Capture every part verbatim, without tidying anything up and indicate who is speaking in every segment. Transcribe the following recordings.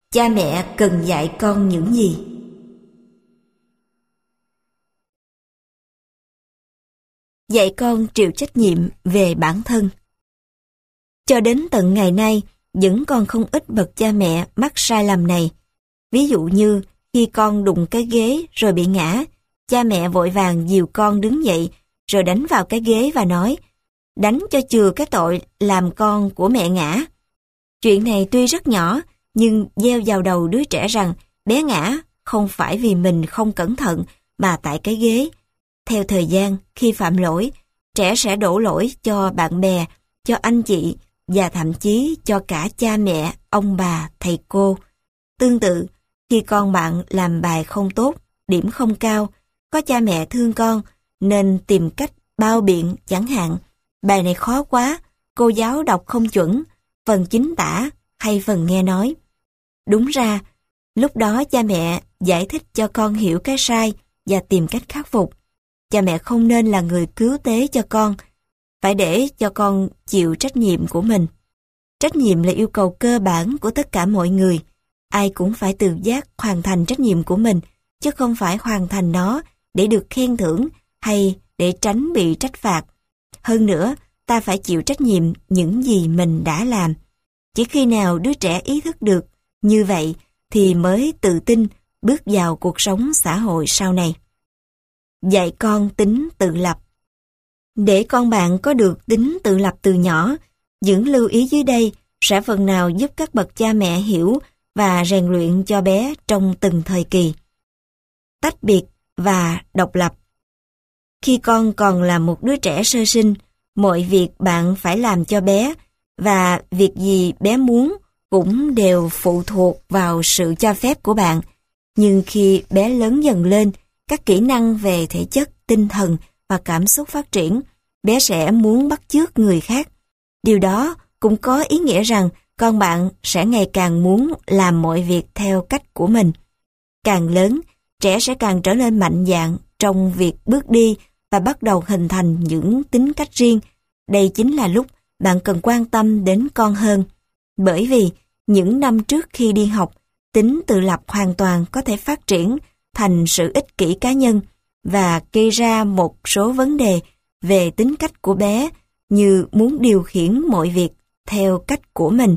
Speaker 1: Cha mẹ cần dạy con những gì? Dạy con chịu trách nhiệm về bản thân. Cho đến tận ngày nay, vẫn còn không ít bậc cha mẹ mắc sai lầm này. Ví dụ như khi con đụng cái ghế rồi bị ngã, cha mẹ vội vàng dìu con đứng dậy rồi đánh vào cái ghế và nói: đánh cho chừa cái tội làm con của mẹ ngã. Chuyện này tuy rất nhỏ, nhưng gieo vào đầu đứa trẻ rằng bé ngã không phải vì mình không cẩn thận mà tại cái ghế. Theo thời gian, khi phạm lỗi, trẻ sẽ đổ lỗi cho bạn bè, cho anh chị và thậm chí cho cả cha mẹ, ông bà, thầy cô. Tương tự, khi con bạn làm bài không tốt, điểm không cao, có cha mẹ thương con nên tìm cách bao biện, chẳng hạn bài này khó quá, cô giáo đọc không chuẩn, phần chính tả hay phần nghe nói. Đúng ra, lúc đó cha mẹ giải thích cho con hiểu cái sai và tìm cách khắc phục. Cha mẹ không nên là người cứu tế cho con, phải để cho con chịu trách nhiệm của mình. Trách nhiệm là yêu cầu cơ bản của tất cả mọi người. Ai cũng phải tự giác hoàn thành trách nhiệm của mình, chứ không phải hoàn thành nó để được khen thưởng hay để tránh bị trách phạt. Hơn nữa, ta phải chịu trách nhiệm những gì mình đã làm. Chỉ khi nào đứa trẻ ý thức được như vậy thì mới tự tin bước vào cuộc sống xã hội sau này. Dạy con tính tự lập. Để con bạn có được tính tự lập từ nhỏ, những lưu ý dưới đây sẽ phần nào giúp các bậc cha mẹ hiểu và rèn luyện cho bé trong từng thời kỳ. Tách biệt và độc lập. Khi con còn là một đứa trẻ sơ sinh, mọi việc bạn phải làm cho bé, và việc gì bé muốn cũng đều phụ thuộc vào sự cho phép của bạn. Nhưng khi bé lớn dần lên, các kỹ năng về thể chất, tinh thần và cảm xúc phát triển, bé sẽ muốn bắt chước người khác. Điều đó cũng có ý nghĩa rằng con bạn sẽ ngày càng muốn làm mọi việc theo cách của mình. Càng lớn, trẻ sẽ càng trở nên mạnh dạn trong việc bước đi và bắt đầu hình thành những tính cách riêng. Đây chính là lúc bạn cần quan tâm đến con hơn. Bởi vì những năm trước khi đi học, tính tự lập hoàn toàn có thể phát triển thành sự ích kỷ cá nhân và gây ra một số vấn đề về tính cách của bé, như muốn điều khiển mọi việc theo cách của mình.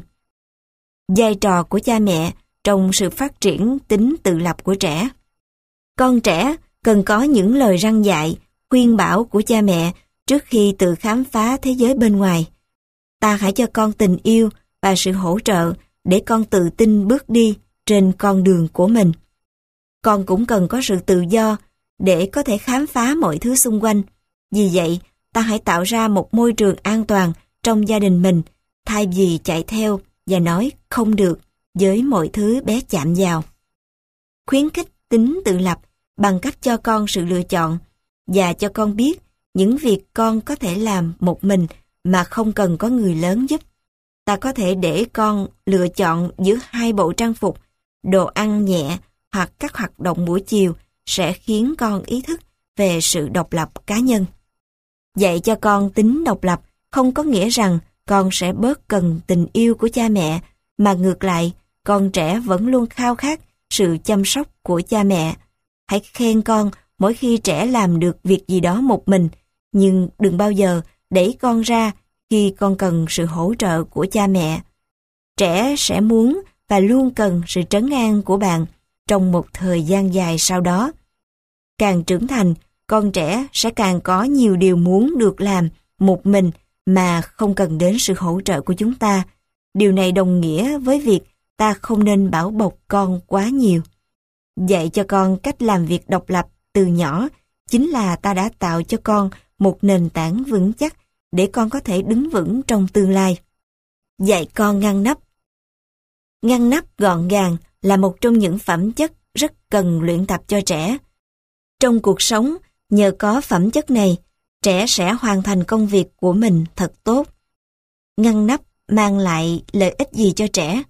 Speaker 1: Vai trò của cha mẹ trong sự phát triển tính tự lập của trẻ. Con trẻ cần có những lời răn dạy, khuyên bảo của cha mẹ trước khi tự khám phá thế giới bên ngoài. Ta hãy cho con tình yêu và sự hỗ trợ để con tự tin bước đi trên con đường của mình. Con cũng cần có sự tự do để có thể khám phá mọi thứ xung quanh. Vì vậy, ta hãy tạo ra một môi trường an toàn trong gia đình mình, thay vì chạy theo và nói không được với mọi thứ bé chạm vào. Khuyến khích tính tự lập bằng cách cho con sự lựa chọn và cho con biết những việc con có thể làm một mình mà không cần có người lớn giúp. Ta có thể để con lựa chọn giữa hai bộ trang phục, đồ ăn nhẹ hoặc các hoạt động buổi chiều sẽ khiến con ý thức về sự độc lập cá nhân. Dạy cho con tính độc lập không có nghĩa rằng con sẽ bớt cần tình yêu của cha mẹ, mà ngược lại, con trẻ vẫn luôn khao khát sự chăm sóc của cha mẹ. Hãy khen con mỗi khi trẻ làm được việc gì đó một mình, nhưng đừng bao giờ đẩy con ra khi con cần sự hỗ trợ của cha mẹ. Trẻ sẽ muốn và luôn cần sự trấn an của bạn trong một thời gian dài sau đó. Càng trưởng thành, con trẻ sẽ càng có nhiều điều muốn được làm một mình mà không cần đến sự hỗ trợ của chúng ta. Điều này đồng nghĩa với việc ta không nên bảo bọc con quá nhiều. Dạy cho con cách làm việc độc lập từ nhỏ chính là ta đã tạo cho con một nền tảng vững chắc để con có thể đứng vững trong tương lai. Dạy con ngăn nắp. Ngăn nắp gọn gàng là một trong những phẩm chất rất cần luyện tập cho trẻ. Trong cuộc sống, nhờ có phẩm chất này, trẻ sẽ hoàn thành công việc của mình thật tốt. Ngăn nắp mang lại lợi ích gì cho trẻ?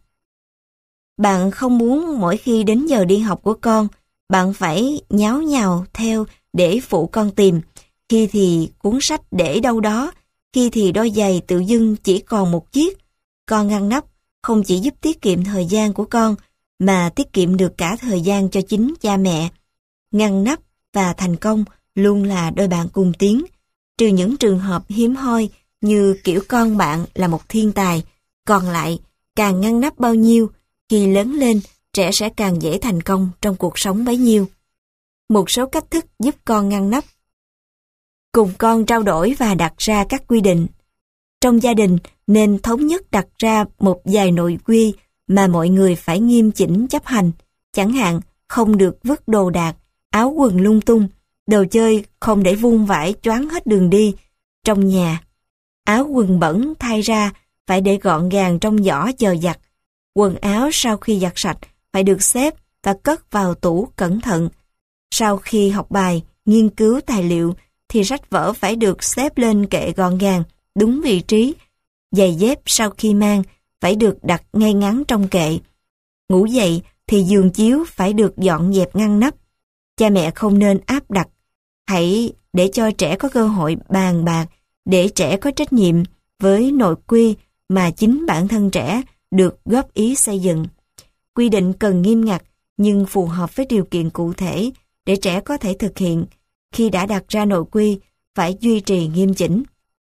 Speaker 1: Bạn không muốn mỗi khi đến giờ đi học của con, bạn phải nháo nhào theo để phụ con tìm, khi thì cuốn sách để đâu đó, khi thì đôi giày tự dưng chỉ còn một chiếc. Con ngăn nắp không chỉ giúp tiết kiệm thời gian của con, mà tiết kiệm được cả thời gian cho chính cha mẹ. Ngăn nắp và thành công luôn là đôi bạn cùng tiến, trừ những trường hợp hiếm hoi như kiểu con bạn là một thiên tài. Còn lại, càng ngăn nắp bao nhiêu, khi lớn lên, trẻ sẽ càng dễ thành công trong cuộc sống bấy nhiêu. Một số cách thức giúp con ngăn nắp. Cùng con trao đổi và đặt ra các quy định. Trong gia đình nên thống nhất đặt ra một vài nội quy mà mọi người phải nghiêm chỉnh chấp hành. Chẳng hạn, không được vứt đồ đạc, áo quần lung tung, đồ chơi không để vung vãi choáng hết đường đi. Trong nhà, áo quần bẩn thay ra phải để gọn gàng trong giỏ chờ giặt. Quần áo sau khi giặt sạch phải được xếp và cất vào tủ cẩn thận. Sau khi học bài, nghiên cứu tài liệu thì sách vở phải được xếp lên kệ gọn gàng, đúng vị trí. Giày dép sau khi mang phải được đặt ngay ngắn trong kệ. Ngủ dậy thì giường chiếu phải được dọn dẹp ngăn nắp. Cha mẹ không nên áp đặt. Hãy để cho trẻ có cơ hội bàn bạc, để trẻ có trách nhiệm với nội quy mà chính bản thân trẻ được góp ý xây dựng. Quy định cần nghiêm ngặt nhưng phù hợp với điều kiện cụ thể để trẻ có thể thực hiện. Khi đã đặt ra nội quy, phải duy trì nghiêm chỉnh.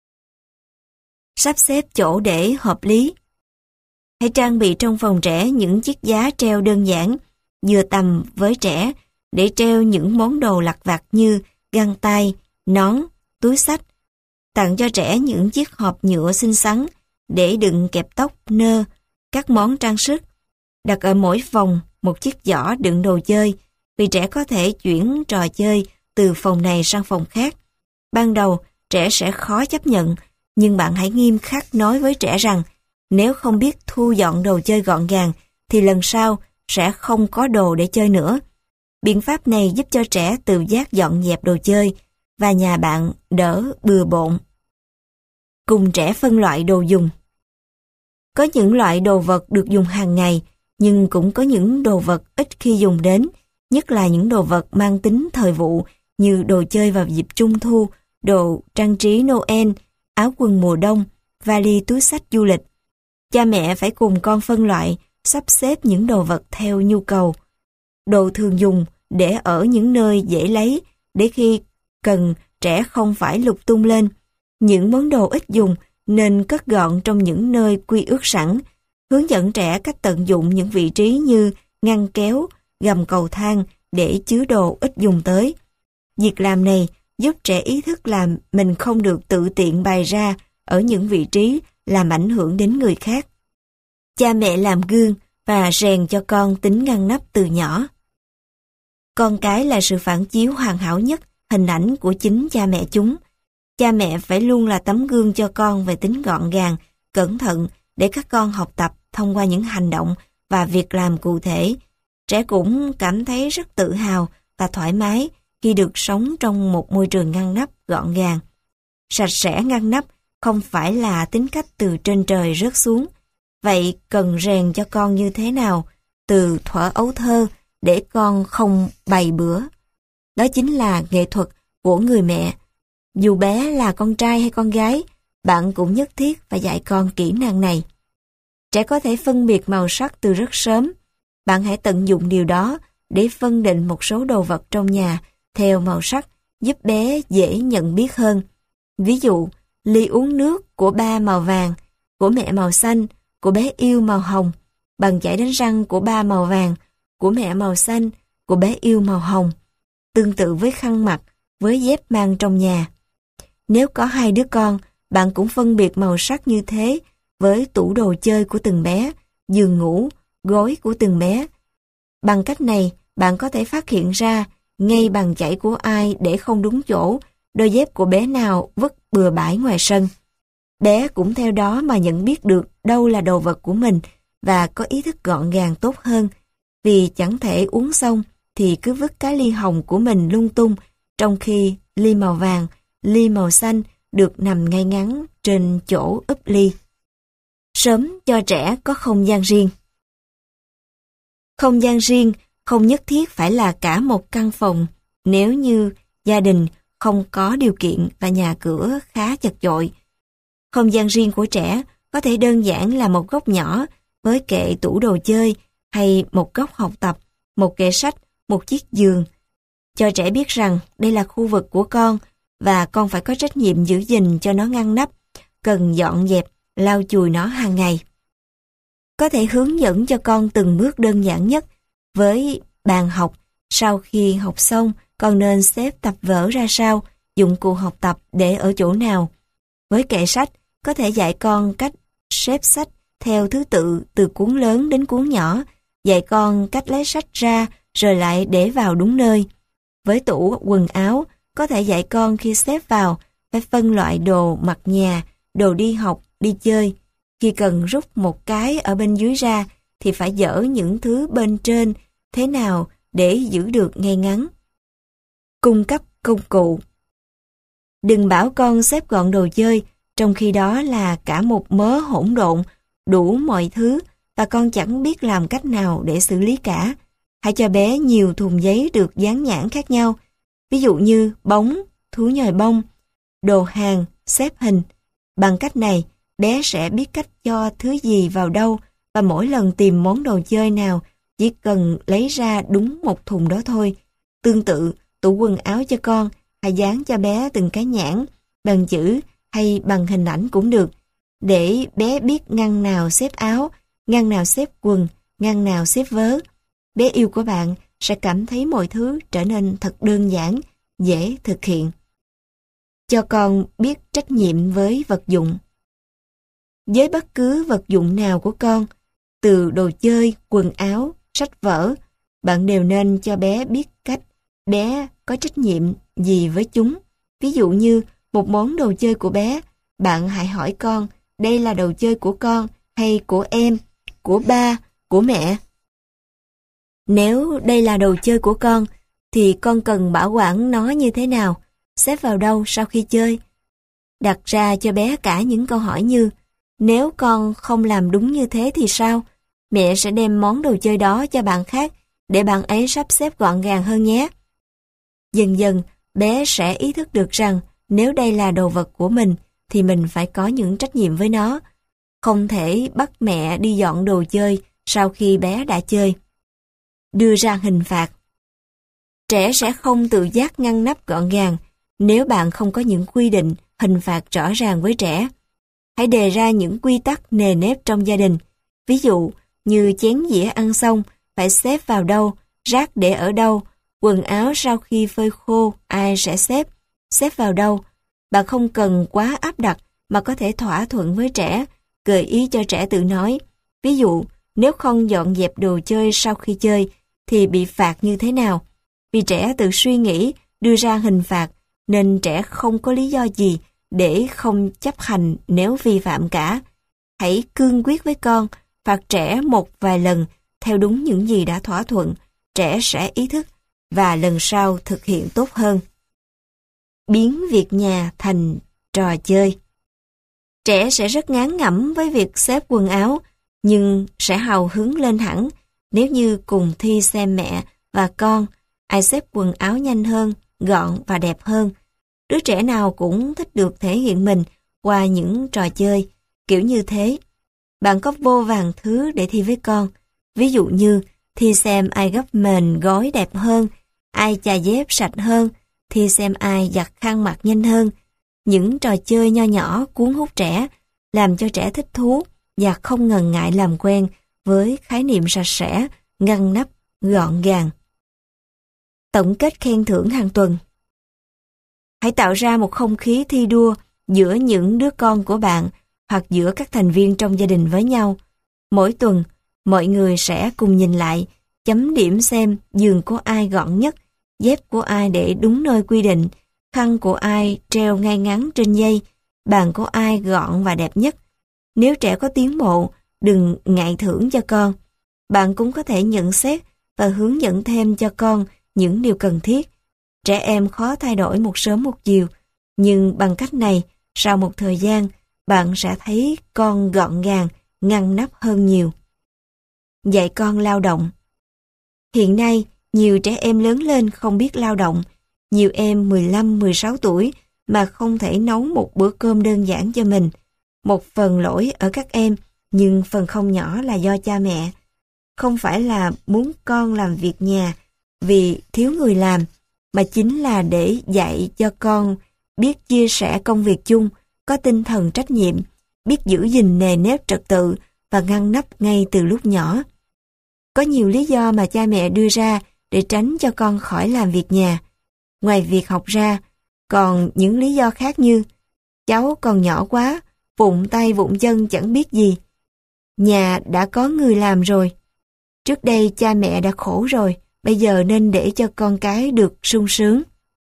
Speaker 1: Sắp xếp chỗ để hợp lý. Hãy trang bị trong phòng trẻ những chiếc giá treo đơn giản, vừa tầm với trẻ, để treo những món đồ lặt vặt như găng tay, nón, túi xách. Tặng cho trẻ những chiếc hộp nhựa xinh xắn để đựng kẹp tóc, nơ, các món trang sức. Đặt ở mỗi phòng một chiếc giỏ đựng đồ chơi, vì trẻ có thể chuyển trò chơi từ phòng này sang phòng khác. Ban đầu, trẻ sẽ khó chấp nhận, nhưng bạn hãy nghiêm khắc nói với trẻ rằng nếu không biết thu dọn đồ chơi gọn gàng thì lần sau sẽ không có đồ để chơi nữa. Biện pháp này giúp cho trẻ tự giác dọn dẹp đồ chơi và nhà bạn đỡ bừa bộn. Cùng trẻ phân loại đồ dùng. Có những loại đồ vật được dùng hàng ngày, nhưng cũng có những đồ vật ít khi dùng đến, nhất là những đồ vật mang tính thời vụ như đồ chơi vào dịp Trung thu, đồ trang trí Noel, áo quần mùa đông, vali túi xách du lịch. Cha mẹ phải cùng con phân loại, sắp xếp những đồ vật theo nhu cầu. Đồ thường dùng để ở những nơi dễ lấy, để khi cần trẻ không phải lục tung lên. Những món đồ ít dùng nên cất gọn trong những nơi quy ước sẵn. Hướng dẫn trẻ cách tận dụng những vị trí như ngăn kéo, gầm cầu thang để chứa đồ ít dùng tới. Việc làm này giúp trẻ ý thức là mình không được tự tiện bày ra ở những vị trí làm ảnh hưởng đến người khác. Cha mẹ làm gương và rèn cho con tính ngăn nắp từ nhỏ. Con cái là sự phản chiếu hoàn hảo nhất hình ảnh của chính cha mẹ chúng. Cha mẹ phải luôn là tấm gương cho con về tính gọn gàng, cẩn thận để các con học tập thông qua những hành động và việc làm cụ thể. Trẻ cũng cảm thấy rất tự hào và thoải mái khi được sống trong một môi trường ngăn nắp gọn gàng. Sạch sẽ ngăn nắp không phải là tính cách từ trên trời rớt xuống. Vậy cần rèn cho con như thế nào từ thuở ấu thơ để con không bày bữa? Đó chính là nghệ thuật của người mẹ. Dù bé là con trai hay con gái, bạn cũng nhất thiết phải dạy con kỹ năng này. Trẻ có thể phân biệt màu sắc từ rất sớm. Bạn hãy tận dụng điều đó để phân định một số đồ vật trong nhà theo màu sắc, giúp bé dễ nhận biết hơn. Ví dụ, ly uống nước của ba màu vàng, của mẹ màu xanh, của bé yêu màu hồng, bàn chải đánh răng của ba màu vàng, của mẹ màu xanh, của bé yêu màu hồng. Tương tự với khăn mặt, với dép mang trong nhà. Nếu có hai đứa con, bạn cũng phân biệt màu sắc như thế với tủ đồ chơi của từng bé, giường ngủ, gối của từng bé. Bằng cách này, bạn có thể phát hiện ra ngay bàn chải của ai để không đúng chỗ, đôi dép của bé nào vứt bừa bãi ngoài sân. Bé cũng theo đó mà nhận biết được đâu là đồ vật của mình và có ý thức gọn gàng tốt hơn, vì chẳng thể uống xong thì cứ vứt cái ly hồng của mình lung tung, trong khi ly màu vàng, ly màu xanh được nằm ngay ngắn trên chỗ úp ly. Sớm cho trẻ có không gian riêng. Không gian riêng không nhất thiết phải là cả một căn phòng nếu như gia đình không có điều kiện và nhà cửa khá chật chội. Không gian riêng của trẻ có thể đơn giản là một góc nhỏ với kệ tủ đồ chơi hay một góc học tập, một kệ sách, một chiếc giường. Cho trẻ biết rằng đây là khu vực của con và con phải có trách nhiệm giữ gìn cho nó ngăn nắp, cần dọn dẹp, lau chùi nó hàng ngày. Có thể hướng dẫn cho con từng bước đơn giản nhất với bàn học. Sau khi học xong, con nên xếp tập vở ra sao, dụng cụ học tập để ở chỗ nào. Với kệ sách, có thể dạy con cách xếp sách theo thứ tự từ cuốn lớn đến cuốn nhỏ, dạy con cách lấy sách ra rồi lại để vào đúng nơi. Với tủ quần áo, có thể dạy con khi xếp vào phải phân loại đồ mặc nhà, đồ đi học, đi chơi. Khi cần rút một cái ở bên dưới ra thì phải dỡ những thứ bên trên thế nào để giữ được ngay ngắn. Cung cấp công cụ. Đừng bảo con xếp gọn đồ chơi, trong khi đó là cả một mớ hỗn độn, đủ mọi thứ và con chẳng biết làm cách nào để xử lý cả. Hãy cho bé nhiều thùng giấy được dán nhãn khác nhau, ví dụ như bóng, thú nhồi bông, đồ hàng, xếp hình. Bằng cách này, bé sẽ biết cách cho thứ gì vào đâu và mỗi lần tìm món đồ chơi nào chỉ cần lấy ra đúng một thùng đó thôi. Tương tự, tủ quần áo cho con, hãy dán cho bé từng cái nhãn, bằng chữ hay bằng hình ảnh cũng được, để bé biết ngăn nào xếp áo, ngăn nào xếp quần, ngăn nào xếp vớ. Bé yêu của bạn sẽ cảm thấy mọi thứ trở nên thật đơn giản, dễ thực hiện. Cho con biết trách nhiệm với vật dụng. Với bất cứ vật dụng nào của con, từ đồ chơi, quần áo, sách vở, bạn đều nên cho bé biết cách bé có trách nhiệm gì với chúng. Ví dụ như một món đồ chơi của bé, bạn hãy hỏi con đây là đồ chơi của con hay của em, của ba, của mẹ. Nếu đây là đồ chơi của con, thì con cần bảo quản nó như thế nào, xếp vào đâu sau khi chơi. Đặt ra cho bé cả những câu hỏi như: nếu con không làm đúng như thế thì sao? Mẹ sẽ đem món đồ chơi đó cho bạn khác để bạn ấy sắp xếp gọn gàng hơn nhé. Dần dần, bé sẽ ý thức được rằng nếu đây là đồ vật của mình thì mình phải có những trách nhiệm với nó. Không thể bắt mẹ đi dọn đồ chơi sau khi bé đã chơi. Đưa ra hình phạt. Trẻ sẽ không tự giác ngăn nắp gọn gàng nếu bạn không có những quy định, hình phạt rõ ràng với trẻ. Hãy đề ra những quy tắc nề nếp trong gia đình. Ví dụ như chén dĩa ăn xong phải xếp vào đâu, rác để ở đâu, quần áo sau khi phơi khô ai sẽ xếp, xếp vào đâu. Bạn không cần quá áp đặt mà có thể thỏa thuận với trẻ, gợi ý cho trẻ tự nói. Ví dụ, nếu không dọn dẹp đồ chơi sau khi chơi thì bị phạt như thế nào? Vì trẻ tự suy nghĩ, đưa ra hình phạt, nên trẻ không có lý do gì để không chấp hành nếu vi phạm cả. Hãy cương quyết với con, phạt trẻ một vài lần theo đúng những gì đã thỏa thuận, trẻ sẽ ý thức và lần sau thực hiện tốt hơn. Biến việc nhà thành trò chơi. Trẻ sẽ rất ngán ngẩm với việc xếp quần áo, nhưng sẽ hào hứng lên hẳn nếu như cùng thi xem mẹ và con ai xếp quần áo nhanh hơn, gọn và đẹp hơn. Đứa trẻ nào cũng thích được thể hiện mình qua những trò chơi kiểu như thế. Bạn có vô vàn thứ để thi với con. Ví dụ như thi xem ai gấp mền gối đẹp hơn, ai chà dép sạch hơn, thi xem ai giặt khăn mặt nhanh hơn. Những trò chơi nho nhỏ cuốn hút trẻ, làm cho trẻ thích thú và không ngần ngại làm quen với khái niệm sạch sẽ, ngăn nắp, gọn gàng. Tổng kết khen thưởng hàng tuần. Hãy tạo ra một không khí thi đua giữa những đứa con của bạn hoặc giữa các thành viên trong gia đình với nhau. Mỗi tuần, mọi người sẽ cùng nhìn lại, chấm điểm xem giường của ai gọn nhất, dép của ai để đúng nơi quy định, khăn của ai treo ngay ngắn trên dây, bàn của ai gọn và đẹp nhất. Nếu trẻ có tiến bộ, đừng ngại thưởng cho con. Bạn cũng có thể nhận xét và hướng dẫn thêm cho con những điều cần thiết. Trẻ em khó thay đổi một sớm một chiều, nhưng bằng cách này, sau một thời gian, bạn sẽ thấy con gọn gàng, ngăn nắp hơn nhiều. Dạy con lao động. Hiện nay, nhiều trẻ em lớn lên không biết lao động. Nhiều em mười lăm mười sáu tuổi mà không thể nấu một bữa cơm đơn giản cho mình. Một phần lỗi ở các em, nhưng phần không nhỏ là do cha mẹ. không phải là muốn con làm việc nhà vì thiếu người làm, mà chính là để dạy cho con biết chia sẻ công việc chung, có tinh thần trách nhiệm, biết giữ gìn nề nếp trật tự và ngăn nắp ngay từ lúc nhỏ. Có nhiều lý do mà cha mẹ đưa ra để tránh cho con khỏi làm việc nhà. Ngoài việc học ra, còn những lý do khác như cháu còn nhỏ quá, vụng tay vụng chân chẳng biết gì. Nhà đã có người làm rồi. Trước đây cha mẹ đã khổ rồi, bây giờ nên để cho con cái được sung sướng.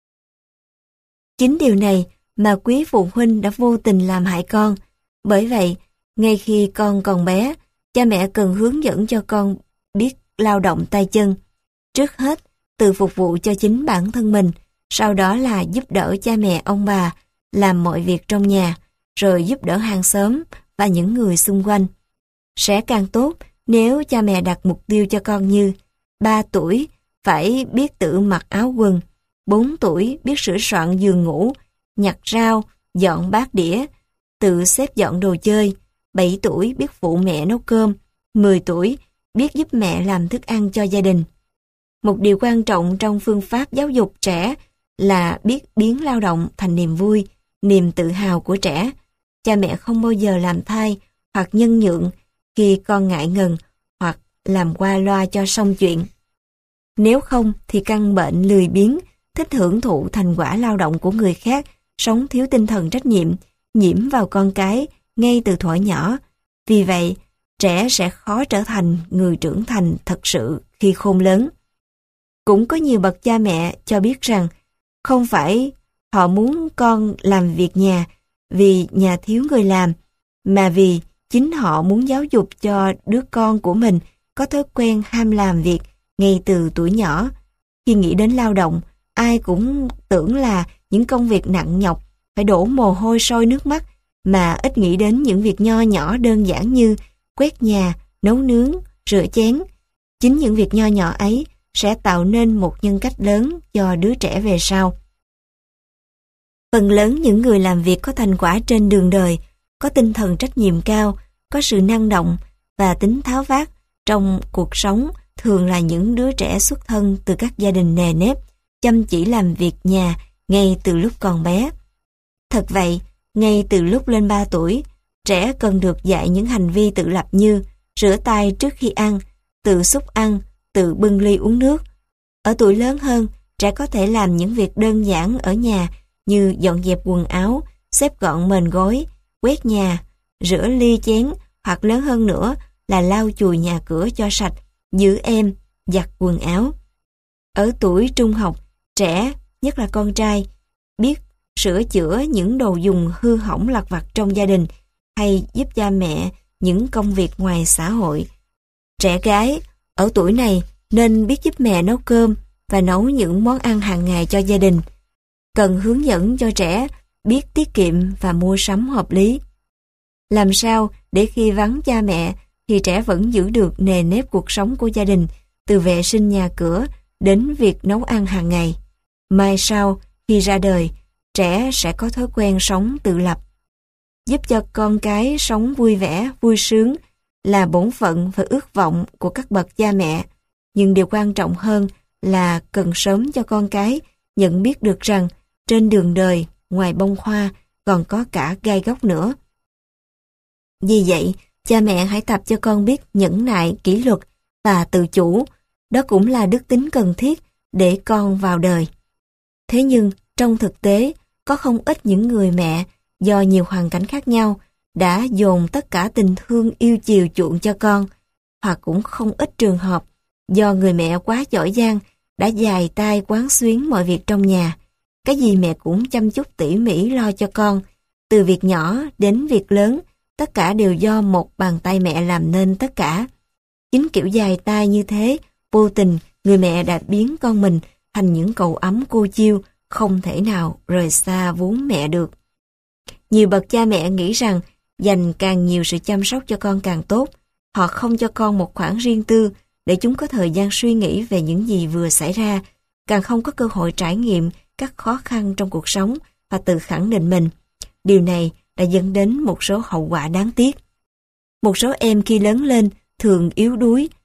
Speaker 1: Chính điều này mà quý phụ huynh đã vô tình làm hại con. Bởi vậy, ngay khi con còn bé, cha mẹ cần hướng dẫn cho con biết lao động tay chân. Trước hết, tự phục vụ cho chính bản thân mình, sau đó là giúp đỡ cha mẹ ông bà làm mọi việc trong nhà, rồi giúp đỡ hàng xóm và những người xung quanh. Sẽ càng tốt nếu cha mẹ đặt mục tiêu cho con như ba tuổi phải biết tự mặc áo quần, bốn tuổi biết sửa soạn giường ngủ, nhặt rau, dọn bát đĩa, tự xếp dọn đồ chơi, bảy tuổi biết phụ mẹ nấu cơm, mười tuổi biết giúp mẹ làm thức ăn cho gia đình. Một điều quan trọng trong phương pháp giáo dục trẻ là biết biến lao động thành niềm vui, niềm tự hào của trẻ. Cha mẹ không bao giờ làm thay hoặc nhân nhượng khi con ngại ngần hoặc làm qua loa cho xong chuyện. Nếu không thì căn bệnh lười biếng, thích hưởng thụ thành quả lao động của người khác, sống thiếu tinh thần trách nhiệm, nhiễm vào con cái ngay từ thuở nhỏ. Vì vậy, trẻ sẽ khó trở thành người trưởng thành thật sự khi khôn lớn. Cũng có nhiều bậc cha mẹ cho biết rằng không phải họ muốn con làm việc nhà vì nhà thiếu người làm, mà vì chính họ muốn giáo dục cho đứa con của mình có thói quen ham làm việc ngay từ tuổi nhỏ. Khi nghĩ đến lao động, ai cũng tưởng là những công việc nặng nhọc, phải đổ mồ hôi sôi nước mắt, mà ít nghĩ đến những việc nho nhỏ đơn giản như quét nhà, nấu nướng, rửa chén. Chính những việc nho nhỏ ấy sẽ tạo nên một nhân cách lớn cho đứa trẻ về sau. Phần lớn những người làm việc có thành quả trên đường đời, có tinh thần trách nhiệm cao, có sự năng động và tính tháo vát trong cuộc sống, thường là những đứa trẻ xuất thân từ các gia đình nề nếp, chăm chỉ làm việc nhà ngay từ lúc còn bé. Thật vậy, ngay từ lúc lên ba tuổi, trẻ cần được dạy những hành vi tự lập như rửa tay trước khi ăn, tự xúc ăn, tự bưng ly uống nước. Ở tuổi lớn hơn, trẻ có thể làm những việc đơn giản ở nhà như dọn dẹp quần áo, xếp gọn mền gối, quét nhà, rửa ly chén, hoặc lớn hơn nữa là lau chùi nhà cửa cho sạch, giữ êm, giặt quần áo. Ở tuổi trung học, trẻ, nhất là con trai, biết sửa chữa những đồ dùng hư hỏng lặt vặt trong gia đình hay giúp cha mẹ những công việc ngoài xã hội. Trẻ gái ở tuổi này nên biết giúp mẹ nấu cơm và nấu những món ăn hàng ngày cho gia đình. Cần hướng dẫn cho trẻ biết tiết kiệm và mua sắm hợp lý. Làm sao để khi vắng cha mẹ thì trẻ vẫn giữ được nề nếp cuộc sống của gia đình, từ vệ sinh nhà cửa đến việc nấu ăn hàng ngày. Mai sau, khi ra đời, trẻ sẽ có thói quen sống tự lập. Giúp cho con cái sống vui vẻ, vui sướng là bổn phận và ước vọng của các bậc cha mẹ. Nhưng điều quan trọng hơn là cần sớm cho con cái nhận biết được rằng trên đường đời, ngoài bông hoa, còn có cả gai góc nữa. Vì vậy, cha mẹ hãy tập cho con biết nhẫn nại, kỷ luật và tự chủ. Đó cũng là đức tính cần thiết để con vào đời. Thế nhưng, trong thực tế, có không ít những người mẹ do nhiều hoàn cảnh khác nhau đã dồn tất cả tình thương yêu chiều chuộng cho con, hoặc cũng không ít trường hợp do người mẹ quá giỏi giang đã dài tay quán xuyến mọi việc trong nhà. Cái gì mẹ cũng chăm chút tỉ mỉ lo cho con, từ việc nhỏ đến việc lớn, tất cả đều do một bàn tay mẹ làm nên tất cả. Chính kiểu dài tay như thế, vô tình người mẹ đã biến con mình thành những cậu ấm cô chiêu, không thể nào rời xa vú mẹ được. Nhiều bậc cha mẹ nghĩ rằng dành càng nhiều sự chăm sóc cho con càng tốt. Họ không cho con một khoảng riêng tư để chúng có thời gian suy nghĩ về những gì vừa xảy ra, càng không có cơ hội trải nghiệm các khó khăn trong cuộc sống và tự khẳng định mình. Điều này đã dẫn đến một số hậu quả đáng tiếc. Một số em khi lớn lên thường yếu đuối,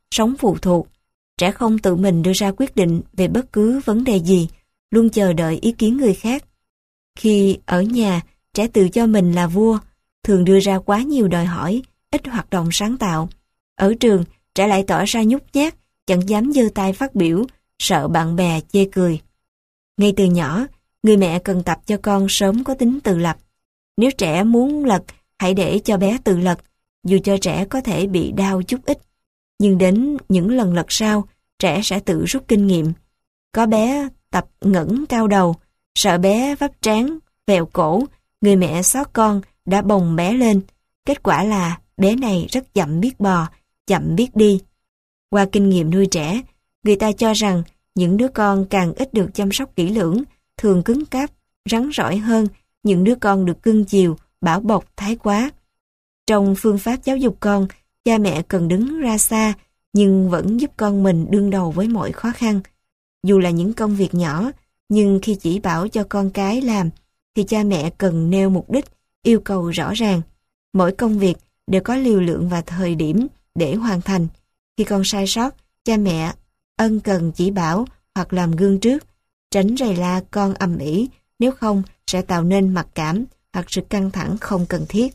Speaker 1: sống phụ thuộc. Trẻ không tự mình đưa ra quyết định về bất cứ vấn đề gì, luôn chờ đợi ý kiến người khác. Khi ở nhà, trẻ tự cho mình là vua, thường đưa ra quá nhiều đòi hỏi, ít hoạt động sáng tạo. Ở trường, trẻ lại tỏ ra nhút nhát, chẳng dám giơ tay phát biểu, sợ bạn bè chê cười. Ngay từ nhỏ, người mẹ cần tập cho con sớm có tính tự lập. Nếu trẻ muốn lật, hãy để cho bé tự lật, dù cho trẻ có thể bị đau chút ít. Nhưng đến những lần lật sau, trẻ sẽ tự rút kinh nghiệm. Có bé tập ngẩng cao đầu, sợ bé vấp trán, vẹo cổ, người mẹ xót con đã bồng bé lên. Kết quả là bé này rất chậm biết bò, chậm biết đi. Qua kinh nghiệm nuôi trẻ, người ta cho rằng những đứa con càng ít được chăm sóc kỹ lưỡng, thường cứng cáp, rắn rỏi hơn những đứa con được cưng chiều, bảo bọc thái quá. Trong phương pháp giáo dục con, cha mẹ cần đứng ra xa, nhưng vẫn giúp con mình đương đầu với mọi khó khăn. Dù là những công việc nhỏ, nhưng khi chỉ bảo cho con cái làm, thì cha mẹ cần nêu mục đích, yêu cầu rõ ràng. Mỗi công việc đều có liều lượng và thời điểm để hoàn thành. Khi con sai sót, cha mẹ ân cần chỉ bảo hoặc làm gương trước, tránh rầy la con ầm ĩ, nếu không sẽ tạo nên mặc cảm hoặc sự căng thẳng không cần thiết.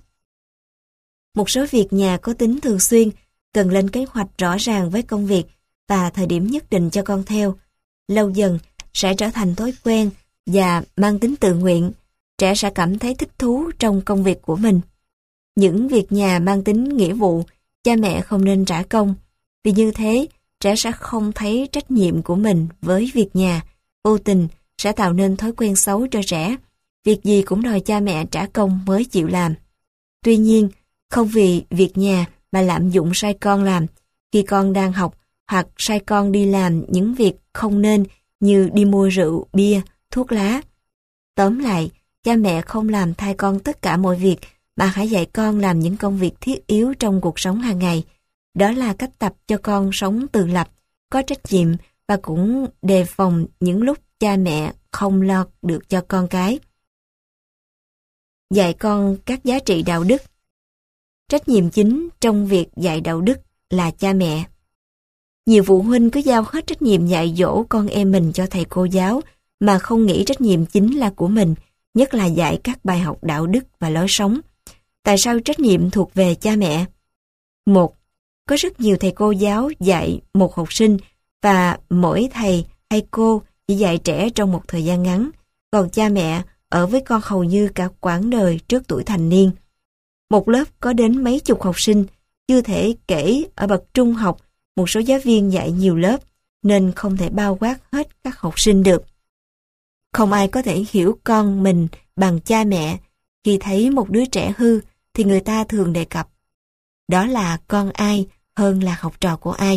Speaker 1: Một số việc nhà có tính thường xuyên, cần lên kế hoạch rõ ràng với công việc và thời điểm nhất định cho con theo. Lâu dần sẽ trở thành thói quen và mang tính tự nguyện, trẻ sẽ cảm thấy thích thú trong công việc của mình. Những việc nhà mang tính nghĩa vụ, cha mẹ không nên trả công, vì như thế trẻ sẽ không thấy trách nhiệm của mình với việc nhà, vô tình sẽ tạo nên thói quen xấu cho trẻ. Việc gì cũng đòi cha mẹ trả công mới chịu làm. Tuy nhiên, không vì việc nhà mà lạm dụng sai con làm khi con đang học, hoặc sai con đi làm những việc không nên như đi mua rượu, bia, thuốc lá. Tóm lại, cha mẹ không làm thay con tất cả mọi việc, mà hãy dạy con làm những công việc thiết yếu trong cuộc sống hàng ngày. Đó là cách tập cho con sống tự lập, có trách nhiệm và cũng đề phòng những lúc cha mẹ không lo được cho con cái. Dạy con các giá trị đạo đức. Trách nhiệm chính trong việc dạy đạo đức là cha mẹ. Nhiều phụ huynh cứ giao hết trách nhiệm dạy dỗ con em mình cho thầy cô giáo mà không nghĩ trách nhiệm chính là của mình, nhất là dạy các bài học đạo đức và lối sống. Tại sao trách nhiệm thuộc về cha mẹ? Một, có rất nhiều thầy cô giáo dạy một học sinh và mỗi thầy hay cô chỉ dạy trẻ trong một thời gian ngắn, còn cha mẹ ở với con hầu như cả quãng đời trước tuổi thành niên. Một lớp có đến mấy chục học sinh, chưa thể kể ở bậc trung học, một số giáo viên dạy nhiều lớp, nên không thể bao quát hết các học sinh được. Không ai có thể hiểu con mình bằng cha mẹ. Khi thấy một đứa trẻ hư, thì người ta thường đề cập đó là con ai hơn là học trò của ai.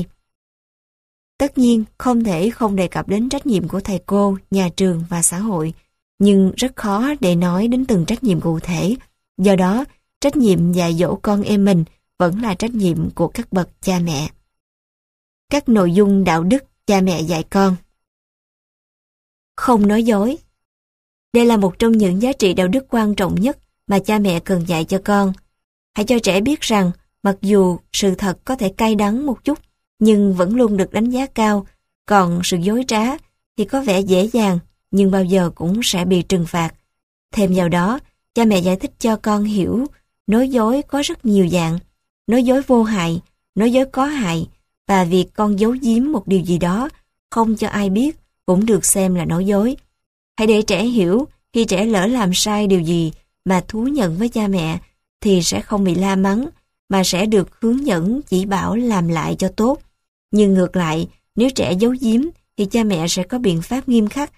Speaker 1: Tất nhiên, không thể không đề cập đến trách nhiệm của thầy cô, nhà trường và xã hội, nhưng rất khó để nói đến từng trách nhiệm cụ thể. Do đó, trách nhiệm dạy dỗ con em mình vẫn là trách nhiệm của các bậc cha mẹ. Các nội dung đạo đức cha mẹ dạy con. Không nói dối. Đây là một trong những giá trị đạo đức quan trọng nhất mà cha mẹ cần dạy cho con. Hãy cho trẻ biết rằng, mặc dù sự thật có thể cay đắng một chút, nhưng vẫn luôn được đánh giá cao, còn sự dối trá thì có vẻ dễ dàng, nhưng bao giờ cũng sẽ bị trừng phạt. Thêm vào đó, cha mẹ giải thích cho con hiểu nói dối có rất nhiều dạng, nói dối vô hại, nói dối có hại, và việc con giấu giếm một điều gì đó không cho ai biết cũng được xem là nói dối. Hãy để trẻ hiểu, khi trẻ lỡ làm sai điều gì mà thú nhận với cha mẹ thì sẽ không bị la mắng, mà sẽ được hướng dẫn chỉ bảo làm lại cho tốt. Nhưng ngược lại, nếu trẻ giấu giếm thì cha mẹ sẽ có biện pháp nghiêm khắc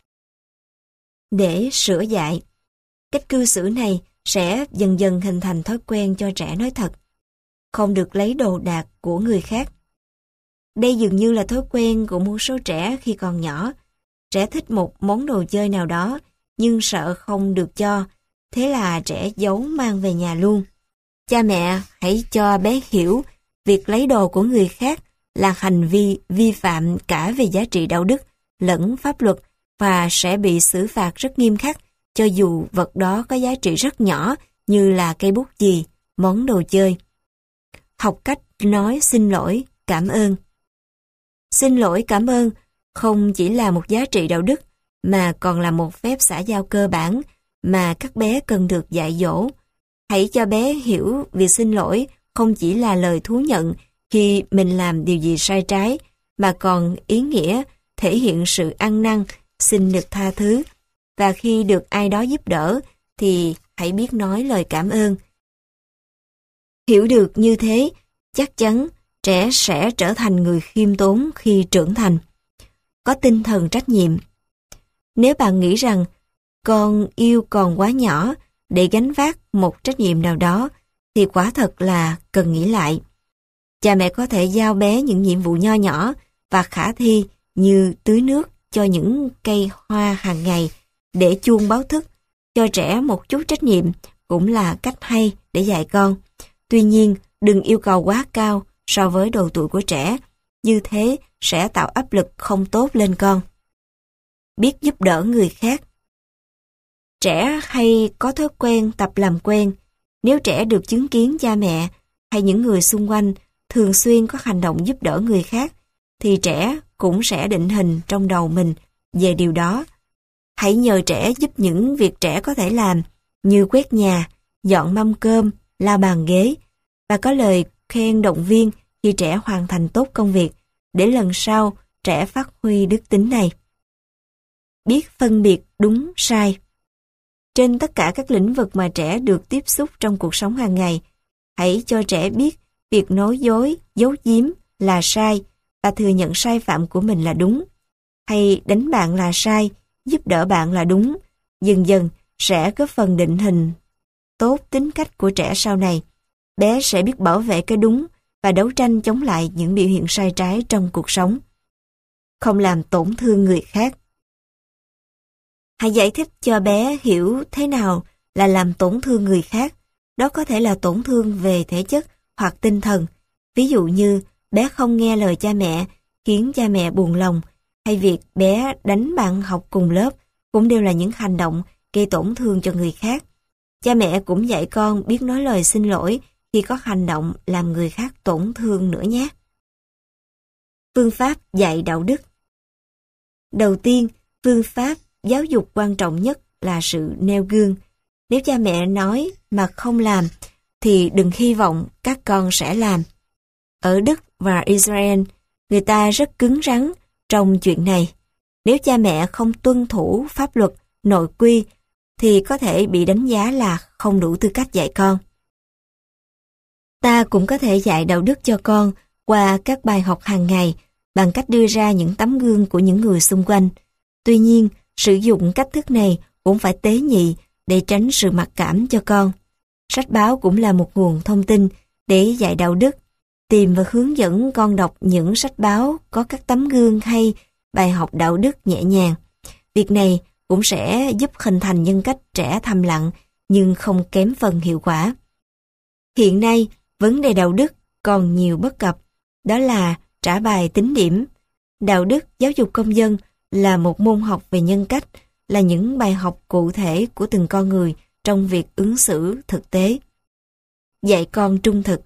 Speaker 1: để sửa dạy. Cách cư xử này sẽ dần dần hình thành thói quen cho trẻ nói thật. Không được lấy đồ đạc của người khác. Đây dường như là thói quen của một số trẻ khi còn nhỏ. Trẻ thích một món đồ chơi nào đó, nhưng sợ không được cho, thế là trẻ giấu mang về nhà luôn. Cha mẹ hãy cho bé hiểu việc lấy đồ của người khác là hành vi vi phạm cả về giá trị đạo đức lẫn pháp luật và sẽ bị xử phạt rất nghiêm khắc, cho dù vật đó có giá trị rất nhỏ như là cây bút chì, món đồ chơi. Học cách nói xin lỗi, cảm ơn. Xin lỗi cảm ơn không chỉ là một giá trị đạo đức, mà còn là một phép xã giao cơ bản mà các bé cần được dạy dỗ. Hãy cho bé hiểu việc xin lỗi không chỉ là lời thú nhận khi mình làm điều gì sai trái, mà còn ý nghĩa thể hiện sự ăn năn, xin được tha thứ. Và khi được ai đó giúp đỡ, thì hãy biết nói lời cảm ơn. Hiểu được như thế, chắc chắn trẻ sẽ trở thành người khiêm tốn khi trưởng thành, có tinh thần trách nhiệm. Nếu bạn nghĩ rằng con yêu còn quá nhỏ để gánh vác một trách nhiệm nào đó, thì quả thật là cần nghĩ lại. Cha mẹ có thể giao bé những nhiệm vụ nho nhỏ và khả thi như tưới nước cho những cây hoa hàng ngày để chuông báo thức. Cho trẻ một chút trách nhiệm cũng là cách hay để dạy con. Tuy nhiên, đừng yêu cầu quá cao so với độ tuổi của trẻ, như thế sẽ tạo áp lực không tốt lên con. Biết giúp đỡ người khác. Trẻ hay có thói quen tập làm quen. Nếu trẻ được chứng kiến cha mẹ hay những người xung quanh thường xuyên có hành động giúp đỡ người khác, thì trẻ cũng sẽ định hình trong đầu mình về điều đó. Hãy nhờ trẻ giúp những việc trẻ có thể làm, như quét nhà, dọn mâm cơm, lau bàn ghế, và có lời khen động viên khi trẻ hoàn thành tốt công việc, để lần sau trẻ phát huy đức tính này. Biết phân biệt đúng sai. Trên tất cả các lĩnh vực mà trẻ được tiếp xúc trong cuộc sống hàng ngày, hãy cho trẻ biết việc nói dối, giấu giếm là sai và thừa nhận sai phạm của mình là đúng. Hay đánh bạn là sai, giúp đỡ bạn là đúng. Dần dần sẽ góp phần định hình tốt tính cách của trẻ sau này. Bé sẽ biết bảo vệ cái đúng và đấu tranh chống lại những biểu hiện sai trái trong cuộc sống. Không làm tổn thương người khác. Hãy giải thích cho bé hiểu thế nào là làm tổn thương người khác. Đó có thể là tổn thương về thể chất hoặc tinh thần. Ví dụ như bé không nghe lời cha mẹ khiến cha mẹ buồn lòng, hay việc bé đánh bạn học cùng lớp cũng đều là những hành động gây tổn thương cho người khác. Cha mẹ cũng dạy con biết nói lời xin lỗi khi có hành động làm người khác tổn thương nữa nhé. Phương pháp dạy đạo đức. Đầu tiên, phương pháp giáo dục quan trọng nhất là sự nêu gương. Nếu cha mẹ nói mà không làm, thì đừng hy vọng các con sẽ làm. Ở Đức và Israel, người ta rất cứng rắn trong chuyện này. Nếu cha mẹ không tuân thủ pháp luật, nội quy, thì có thể bị đánh giá là không đủ tư cách dạy con. Ta cũng có thể dạy đạo đức cho con qua các bài học hàng ngày bằng cách đưa ra những tấm gương của những người xung quanh. Tuy nhiên, sử dụng cách thức này cũng phải tế nhị để tránh sự mặc cảm cho con. Sách báo cũng là một nguồn thông tin để dạy đạo đức. Tìm và hướng dẫn con đọc những sách báo có các tấm gương hay bài học đạo đức nhẹ nhàng. Việc này cũng sẽ giúp hình thành nhân cách trẻ thầm lặng nhưng không kém phần hiệu quả. Hiện nay, vấn đề đạo đức còn nhiều bất cập, đó là trả bài tính điểm. Đạo đức giáo dục công dân là một môn học về nhân cách, là những bài học cụ thể của từng con người trong việc ứng xử thực tế. Dạy con trung thực.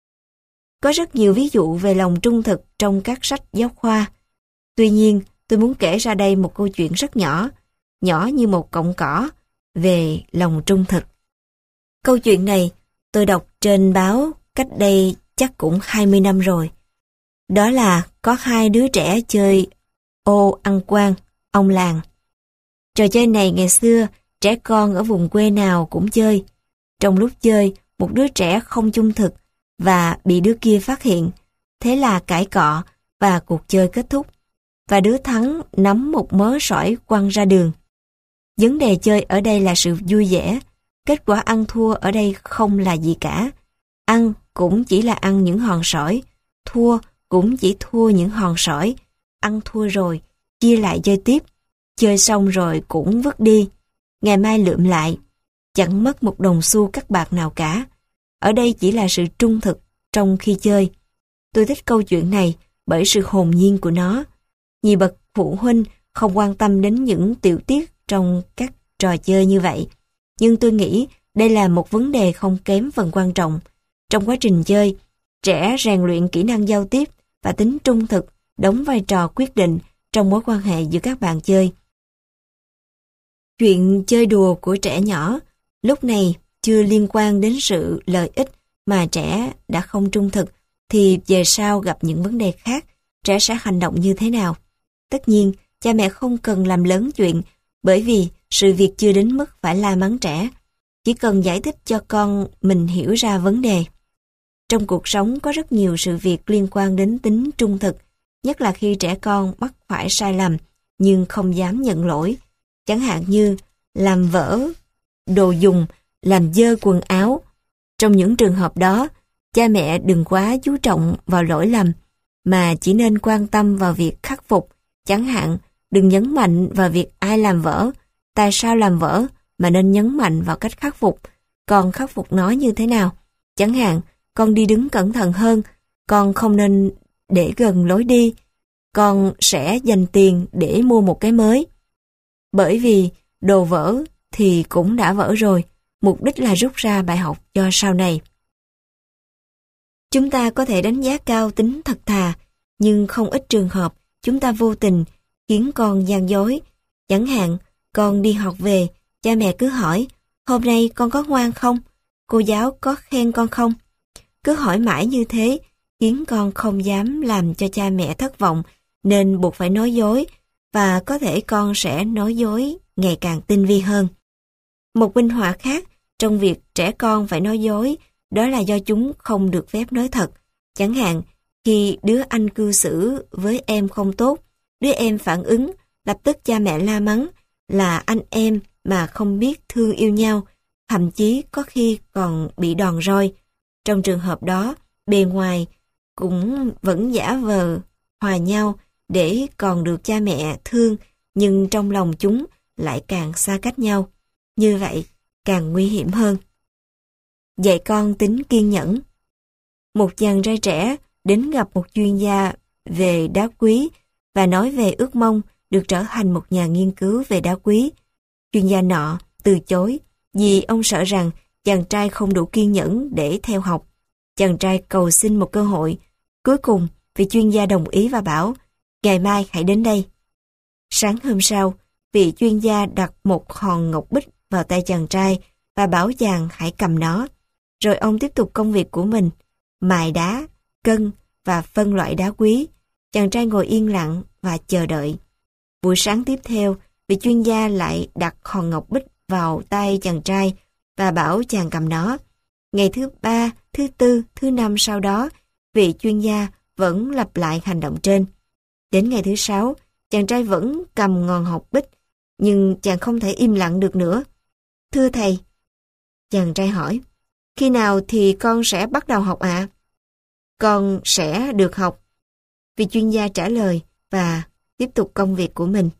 Speaker 1: Có rất nhiều ví dụ về lòng trung thực trong các sách giáo khoa. Tuy nhiên, tôi muốn kể ra đây một câu chuyện rất nhỏ, nhỏ như một cọng cỏ, về lòng trung thực. Câu chuyện này tôi đọc trên báo cách đây chắc cũng hai mươi năm rồi. Đó là có hai đứa trẻ chơi ô ăn quan, ông làng. Trò chơi này ngày xưa trẻ con ở vùng quê nào cũng chơi. Trong lúc chơi, một đứa trẻ không trung thực và bị đứa kia phát hiện. Thế là cãi cọ và cuộc chơi kết thúc. Và đứa thắng nắm một mớ sỏi quăng ra đường. Vấn đề chơi ở đây là sự vui vẻ. Kết quả ăn thua ở đây không là gì cả. Ăn cũng chỉ là ăn những hòn sỏi. Thua cũng chỉ thua những hòn sỏi. Ăn thua rồi, chia lại chơi tiếp. Chơi xong rồi cũng vứt đi. Ngày mai lượm lại. Chẳng mất một đồng xu cắt bạc nào cả. Ở đây chỉ là sự trung thực trong khi chơi. Tôi thích câu chuyện này bởi sự hồn nhiên của nó. Nhiều bậc phụ huynh không quan tâm đến những tiểu tiết trong các trò chơi như vậy. Nhưng tôi nghĩ đây là một vấn đề không kém phần quan trọng. Trong quá trình chơi, trẻ rèn luyện kỹ năng giao tiếp và tính trung thực đóng vai trò quyết định trong mối quan hệ giữa các bạn chơi. Chuyện chơi đùa của trẻ nhỏ lúc này chưa liên quan đến sự lợi ích mà trẻ đã không trung thực, thì về sau gặp những vấn đề khác, trẻ sẽ hành động như thế nào? Tất nhiên, cha mẹ không cần làm lớn chuyện, bởi vì sự việc chưa đến mức phải la mắng trẻ. Chỉ cần giải thích cho con mình hiểu ra vấn đề. Trong cuộc sống có rất nhiều sự việc liên quan đến tính trung thực, nhất là khi trẻ con mắc phải sai lầm nhưng không dám nhận lỗi. Chẳng hạn như làm vỡ đồ dùng, làm dơ quần áo. Trong những trường hợp đó, cha mẹ đừng quá chú trọng vào lỗi lầm, mà chỉ nên quan tâm vào việc khắc phục. Chẳng hạn, đừng nhấn mạnh vào việc ai làm vỡ, tại sao làm vỡ, mà nên nhấn mạnh vào cách khắc phục. Con khắc phục nó như thế nào? Chẳng hạn, con đi đứng cẩn thận hơn, con không nên để gần lối đi, con sẽ dành tiền để mua một cái mới. Bởi vì đồ vỡ thì cũng đã vỡ rồi, mục đích là rút ra bài học cho sau này. Chúng ta có thể đánh giá cao tính thật thà, nhưng không ít trường hợp chúng ta vô tình khiến con gian dối. Chẳng hạn, con đi học về, cha mẹ cứ hỏi, hôm nay con có ngoan không? Cô giáo có khen con không? Cứ hỏi mãi như thế, khiến con không dám làm cho cha mẹ thất vọng, nên buộc phải nói dối, và có thể con sẽ nói dối ngày càng tinh vi hơn. Một minh họa khác trong việc trẻ con phải nói dối, đó là do chúng không được phép nói thật. Chẳng hạn, khi đứa anh cư xử với em không tốt, đứa em phản ứng, lập tức cha mẹ la mắng là anh em mà không biết thương yêu nhau, thậm chí có khi còn bị đòn roi. Trong trường hợp đó, bề ngoài cũng vẫn giả vờ hòa nhau để còn được cha mẹ thương, nhưng trong lòng chúng lại càng xa cách nhau. Như vậy, càng nguy hiểm hơn. Dạy con tính kiên nhẫn. Một chàng trai trẻ đến gặp một chuyên gia về đá quý và nói về ước mong được trở thành một nhà nghiên cứu về đá quý. Chuyên gia nọ từ chối vì ông sợ rằng chàng trai không đủ kiên nhẫn để theo học. Chàng trai cầu xin một cơ hội. Cuối cùng, vị chuyên gia đồng ý và bảo, ngày mai hãy đến đây. Sáng hôm sau, vị chuyên gia đặt một hòn ngọc bích vào tay chàng trai và bảo chàng hãy cầm nó. Rồi ông tiếp tục công việc của mình, mài đá, cân và phân loại đá quý. Chàng trai ngồi yên lặng và chờ đợi. Buổi sáng tiếp theo, vị chuyên gia lại đặt hòn ngọc bích vào tay chàng trai và bảo chàng cầm nó. Ngày thứ ba, thứ tư, thứ năm sau đó, vị chuyên gia vẫn lặp lại hành động trên. Đến ngày thứ sáu, chàng trai vẫn cầm ngọn ngọc bích, nhưng chàng không thể im lặng được nữa. Thưa thầy, chàng trai hỏi, khi nào thì con sẽ bắt đầu học ạ? À? Con sẽ được học. Vị chuyên gia trả lời và tiếp tục công việc của mình.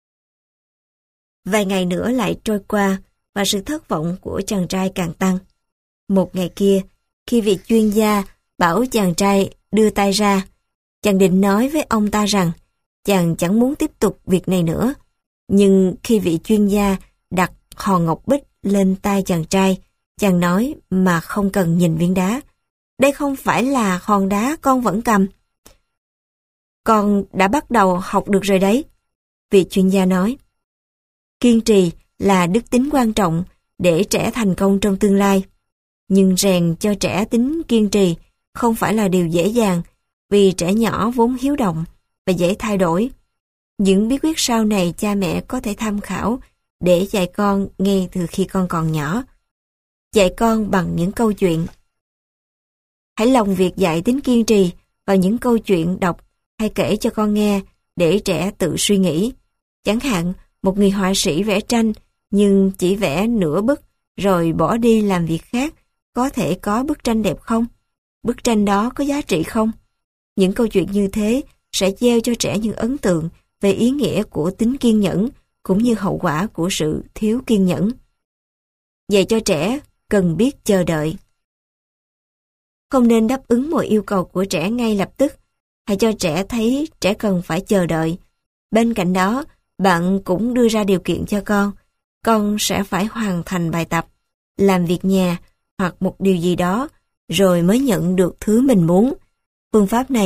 Speaker 1: Vài ngày nữa lại trôi qua và sự thất vọng của chàng trai càng tăng. Một ngày kia, khi vị chuyên gia bảo chàng trai đưa tay ra, chàng định nói với ông ta rằng chàng chẳng muốn tiếp tục việc này nữa. Nhưng khi vị chuyên gia đặt hòn ngọc bích lên tay chàng trai, chàng nói mà không cần nhìn viên đá. Đây không phải là hòn đá con vẫn cầm. Con đã bắt đầu học được rồi đấy. Vị chuyên gia nói. Kiên trì là đức tính quan trọng để trẻ thành công trong tương lai. Nhưng rèn cho trẻ tính kiên trì không phải là điều dễ dàng, vì trẻ nhỏ vốn hiếu động và dễ thay đổi. Những bí quyết sau này cha mẹ có thể tham khảo để dạy con ngay từ khi con còn nhỏ. Dạy con bằng những câu chuyện. Hãy lồng việc dạy tính kiên trì vào những câu chuyện đọc hay kể cho con nghe để trẻ tự suy nghĩ. Chẳng hạn, một người họa sĩ vẽ tranh nhưng chỉ vẽ nửa bức rồi bỏ đi làm việc khác, có thể có bức tranh đẹp không? Bức tranh đó có giá trị không? Những câu chuyện như thế sẽ gieo cho trẻ những ấn tượng về ý nghĩa của tính kiên nhẫn cũng như hậu quả của sự thiếu kiên nhẫn. Dạy cho trẻ cần biết chờ đợi. Không nên đáp ứng mọi yêu cầu của trẻ ngay lập tức. Hãy cho trẻ thấy trẻ cần phải chờ đợi. Bên cạnh đó, bạn cũng đưa ra điều kiện cho con. Con sẽ phải hoàn thành bài tập, làm việc nhà hoặc một điều gì đó, rồi mới nhận được thứ mình muốn. Phương pháp này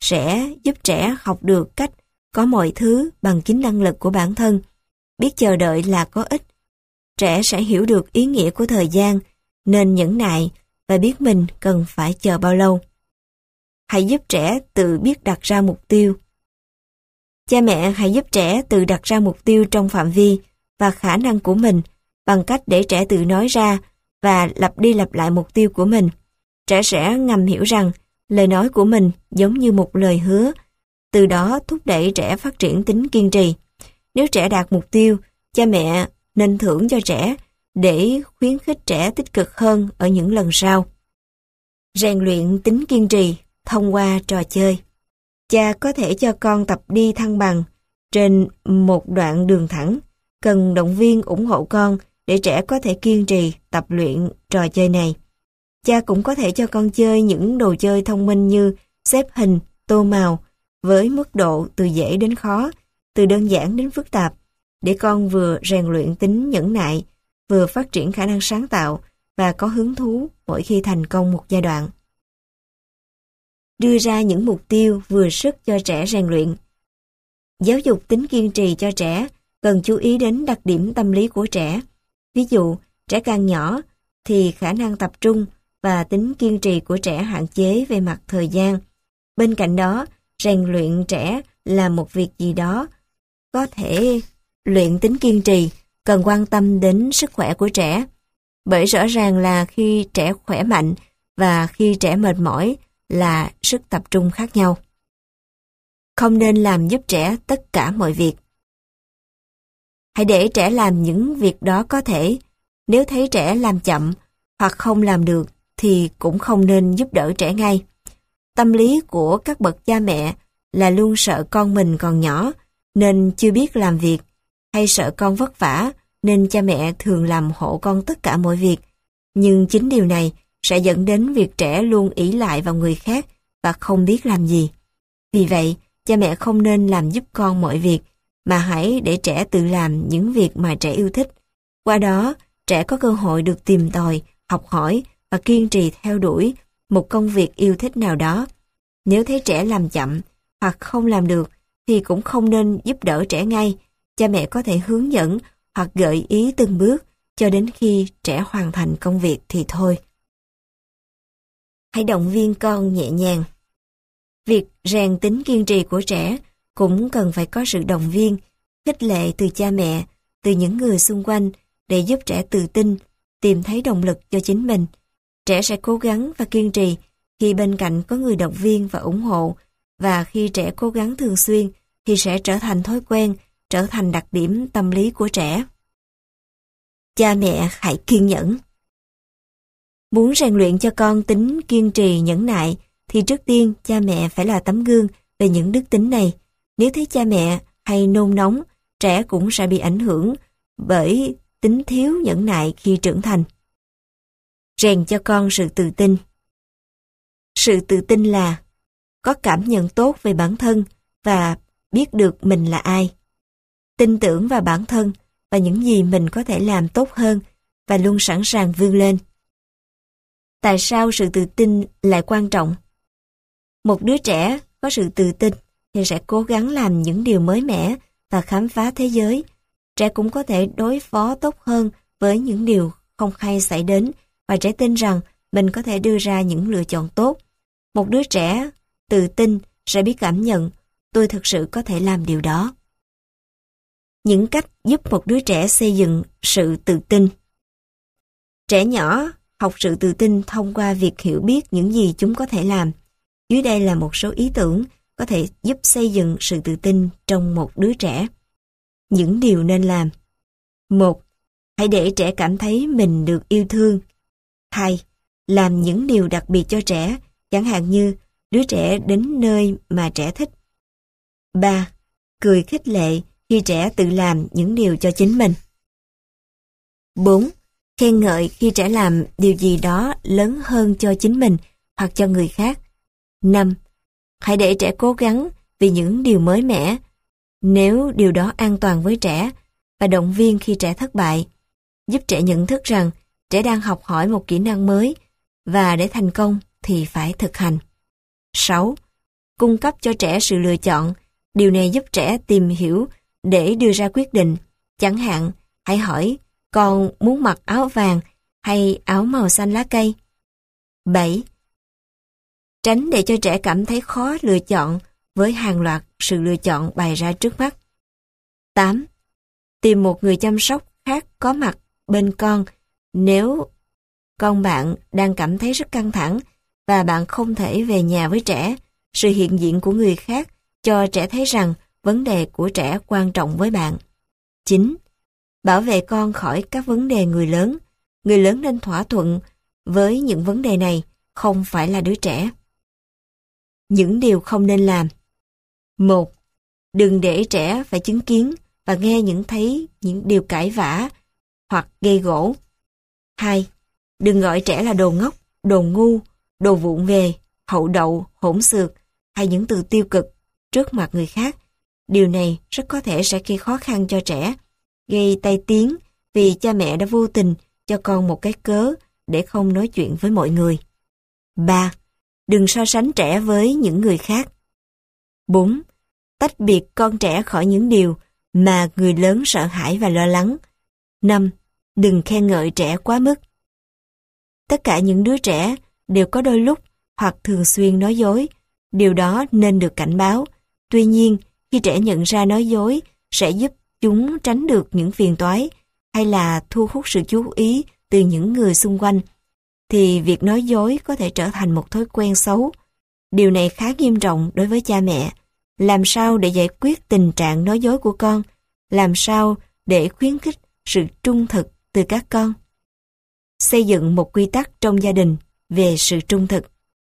Speaker 1: sẽ giúp trẻ học được cách có mọi thứ bằng chính năng lực của bản thân, biết chờ đợi là có ích. Trẻ sẽ hiểu được ý nghĩa của thời gian, nên nhẫn nại và biết mình cần phải chờ bao lâu. Hãy giúp trẻ tự biết đặt ra mục tiêu. Cha mẹ hãy giúp trẻ tự đặt ra mục tiêu trong phạm vi và khả năng của mình bằng cách để trẻ tự nói ra và lặp đi lặp lại mục tiêu của mình. Trẻ sẽ ngầm hiểu rằng lời nói của mình giống như một lời hứa, từ đó thúc đẩy trẻ phát triển tính kiên trì. Nếu trẻ đạt mục tiêu, cha mẹ nên thưởng cho trẻ để khuyến khích trẻ tích cực hơn ở những lần sau. Rèn luyện tính kiên trì thông qua trò chơi. Cha có thể cho con tập đi thăng bằng trên một đoạn đường thẳng, cần động viên ủng hộ con để trẻ có thể kiên trì tập luyện trò chơi này. Cha cũng có thể cho con chơi những đồ chơi thông minh như xếp hình, tô màu, với mức độ từ dễ đến khó, từ đơn giản đến phức tạp, để con vừa rèn luyện tính nhẫn nại, vừa phát triển khả năng sáng tạo và có hứng thú mỗi khi thành công một giai đoạn. Đưa ra những mục tiêu vừa sức cho trẻ rèn luyện. Giáo dục tính kiên trì cho trẻ cần chú ý đến đặc điểm tâm lý của trẻ. Ví dụ, trẻ càng nhỏ thì khả năng tập trung và tính kiên trì của trẻ hạn chế về mặt thời gian. Bên cạnh đó, rèn luyện trẻ làm một việc gì đó có thể luyện tính kiên trì, cần quan tâm đến sức khỏe của trẻ. Bởi rõ ràng là khi trẻ khỏe mạnh và khi trẻ mệt mỏi là sức tập trung khác nhau. Không nên làm giúp trẻ tất cả mọi việc. Hãy để trẻ làm những việc đó có thể. Nếu thấy trẻ làm chậm hoặc không làm được thì cũng không nên giúp đỡ trẻ ngay. Tâm lý của các bậc cha mẹ là luôn sợ con mình còn nhỏ nên chưa biết làm việc, hay sợ con vất vả nên cha mẹ thường làm hộ con tất cả mọi việc. Nhưng chính điều này sẽ dẫn đến việc trẻ luôn ỷ lại vào người khác và không biết làm gì. Vì vậy, cha mẹ không nên làm giúp con mọi việc, mà hãy để trẻ tự làm những việc mà trẻ yêu thích. Qua đó, trẻ có cơ hội được tìm tòi, học hỏi và kiên trì theo đuổi một công việc yêu thích nào đó. Nếu thấy trẻ làm chậm hoặc không làm được thì cũng không nên giúp đỡ trẻ ngay. Cha mẹ có thể hướng dẫn hoặc gợi ý từng bước cho đến khi trẻ hoàn thành công việc thì thôi. Hãy động viên con nhẹ nhàng. Việc rèn tính kiên trì của trẻ cũng cần phải có sự động viên, khích lệ từ cha mẹ, từ những người xung quanh để giúp trẻ tự tin, tìm thấy động lực cho chính mình. Trẻ sẽ cố gắng và kiên trì khi bên cạnh có người động viên và ủng hộ, và khi trẻ cố gắng thường xuyên thì sẽ trở thành thói quen, trở thành đặc điểm tâm lý của trẻ. Cha mẹ hãy kiên nhẫn. Muốn rèn luyện cho con tính kiên trì nhẫn nại thì trước tiên cha mẹ phải là tấm gương về những đức tính này. Nếu thấy cha mẹ hay nôn nóng, trẻ cũng sẽ bị ảnh hưởng bởi tính thiếu nhẫn nại khi trưởng thành. Rèn cho con sự tự tin. Sự tự tin là có cảm nhận tốt về bản thân và biết được mình là ai. Tin tưởng vào bản thân và những gì mình có thể làm tốt hơn và luôn sẵn sàng vươn lên. Tại sao sự tự tin lại quan trọng? Một đứa trẻ có sự tự tin thì sẽ cố gắng làm những điều mới mẻ và khám phá thế giới. Trẻ cũng có thể đối phó tốt hơn với những điều không hay xảy đến, và trẻ tin rằng mình có thể đưa ra những lựa chọn tốt. Một đứa trẻ tự tin sẽ biết cảm nhận tôi thực sự có thể làm điều đó. Những cách giúp một đứa trẻ xây dựng sự tự tin. Trẻ nhỏ học sự tự tin thông qua việc hiểu biết những gì chúng có thể làm. Dưới đây là một số ý tưởng có thể giúp xây dựng sự tự tin trong một đứa trẻ. Những điều nên làm. Một. Hãy để trẻ cảm thấy mình được yêu thương. Hai. Làm những điều đặc biệt cho trẻ, chẳng hạn như đứa trẻ đến nơi mà trẻ thích. Ba. Cười khích lệ khi trẻ tự làm những điều cho chính mình. Bốn. Khen ngợi khi trẻ làm điều gì đó lớn hơn cho chính mình hoặc cho người khác. Năm. Hãy để trẻ cố gắng vì những điều mới mẻ, nếu điều đó an toàn với trẻ, và động viên khi trẻ thất bại. Giúp trẻ nhận thức rằng trẻ đang học hỏi một kỹ năng mới và để thành công thì phải thực hành. Sáu. cung cấp cho trẻ sự lựa chọn. Điều này giúp trẻ tìm hiểu để đưa ra quyết định. Chẳng hạn, hãy hỏi, con muốn mặc áo vàng hay áo màu xanh lá cây? bảy. Tránh để cho trẻ cảm thấy khó lựa chọn với hàng loạt sự lựa chọn bày ra trước mắt. tám. Tìm một người chăm sóc khác có mặt bên con nếu con bạn đang cảm thấy rất căng thẳng và bạn không thể về nhà với trẻ. Sự hiện diện của người khác cho trẻ thấy rằng vấn đề của trẻ quan trọng với bạn. chín. Bảo vệ con khỏi các vấn đề người lớn. Người lớn nên thỏa thuận với những vấn đề này, không phải là đứa trẻ. Những điều không nên làm. một. Đừng để trẻ phải chứng kiến và nghe những thấy những điều cãi vã hoặc gây gổ. hai. Đừng gọi trẻ là đồ ngốc, đồ ngu, đồ vụng về, hậu đậu, hỗn xược hay những từ tiêu cực trước mặt người khác. Điều này rất có thể sẽ gây khó khăn cho trẻ, gây tai tiếng vì cha mẹ đã vô tình cho con một cái cớ để không nói chuyện với mọi người. ba. Đừng so sánh trẻ với những người khác. bốn. Tách biệt con trẻ khỏi những điều mà người lớn sợ hãi và lo lắng. năm. Đừng khen ngợi trẻ quá mức. Tất cả những đứa trẻ đều có đôi lúc hoặc thường xuyên nói dối. Điều đó nên được cảnh báo. Tuy nhiên, khi trẻ nhận ra nói dối sẽ giúp chúng tránh được những phiền toái hay là thu hút sự chú ý từ những người xung quanh, thì việc nói dối có thể trở thành một thói quen xấu. Điều này khá nghiêm trọng đối với cha mẹ. Làm sao để giải quyết tình trạng nói dối của con? Làm sao để khuyến khích sự trung thực từ các con? Xây dựng một quy tắc trong gia đình về sự trung thực.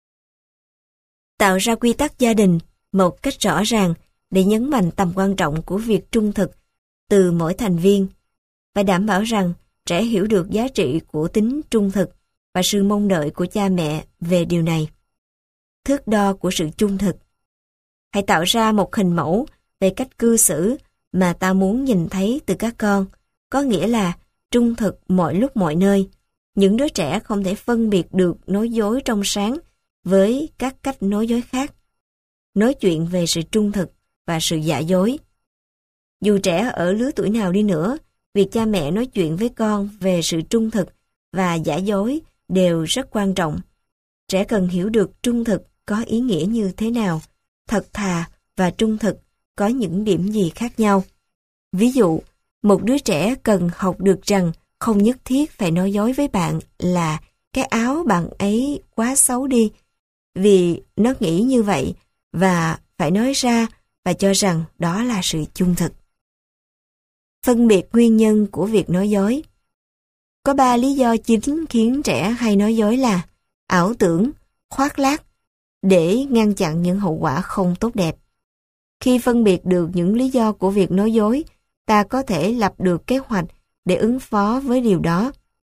Speaker 1: Tạo ra quy tắc gia đình một cách rõ ràng để nhấn mạnh tầm quan trọng của việc trung thực từ mỗi thành viên. Phải đảm bảo rằng trẻ hiểu được giá trị của tính trung thực và sự mong đợi của cha mẹ về điều này. Thước đo của sự trung thực. Hãy tạo ra một hình mẫu về cách cư xử mà ta muốn nhìn thấy từ các con, có nghĩa là trung thực mọi lúc mọi nơi. Những đứa trẻ không thể phân biệt được nói dối trong sáng với các cách nói dối khác. Nói chuyện về sự trung thực và sự giả dối. Dù trẻ ở lứa tuổi nào đi nữa, việc cha mẹ nói chuyện với con về sự trung thực và giả dối đều rất quan trọng. Trẻ cần hiểu được trung thực có ý nghĩa như thế nào, thật thà và trung thực có những điểm gì khác nhau. Ví dụ, một đứa trẻ cần học được rằng không nhất thiết phải nói dối với bạn là cái áo bạn ấy quá xấu đi, vì nó nghĩ như vậy và phải nói ra và cho rằng đó là sự trung thực. Phân biệt nguyên nhân của việc nói dối. Có ba lý do chính khiến trẻ hay nói dối là ảo tưởng, khoác lác, để ngăn chặn những hậu quả không tốt đẹp. Khi phân biệt được những lý do của việc nói dối, ta có thể lập được kế hoạch để ứng phó với điều đó.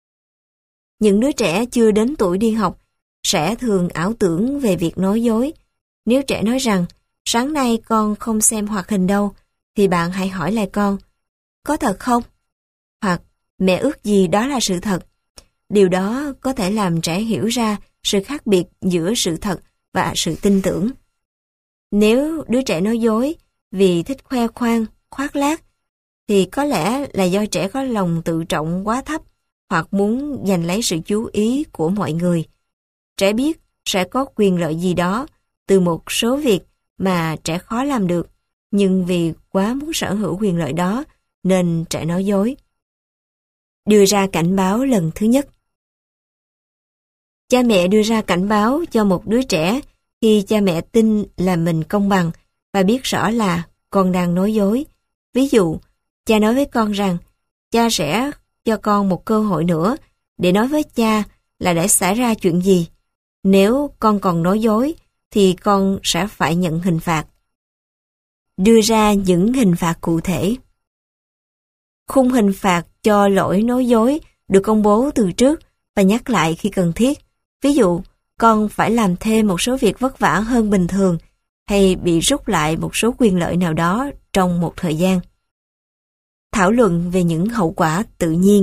Speaker 1: Những đứa trẻ chưa đến tuổi đi học sẽ thường ảo tưởng về việc nói dối. Nếu trẻ nói rằng, sáng nay con không xem hoạt hình đâu, thì bạn hãy hỏi lại con, có thật không? Hoặc, mẹ ước gì đó là sự thật. Điều đó có thể làm trẻ hiểu ra sự khác biệt giữa sự thật và sự tin tưởng. Nếu đứa trẻ nói dối vì thích khoe khoang, khoác lác, thì có lẽ là do trẻ có lòng tự trọng quá thấp hoặc muốn giành lấy sự chú ý của mọi người. Trẻ biết sẽ có quyền lợi gì đó từ một số việc mà trẻ khó làm được, nhưng vì quá muốn sở hữu quyền lợi đó nên trẻ nói dối. Đưa ra cảnh báo lần thứ nhất. Cha mẹ đưa ra cảnh báo cho một đứa trẻ khi cha mẹ tin là mình công bằng và biết rõ là con đang nói dối. Ví dụ, cha nói với con rằng cha sẽ cho con một cơ hội nữa để nói với cha là đã xảy ra chuyện gì. Nếu con còn nói dối thì con sẽ phải nhận hình phạt. Đưa ra những hình phạt cụ thể. Khung hình phạt cho lỗi nói dối được công bố từ trước và nhắc lại khi cần thiết. Ví dụ, con phải làm thêm một số việc vất vả hơn bình thường hay bị rút lại một số quyền lợi nào đó trong một thời gian. Thảo luận về những hậu quả tự nhiên.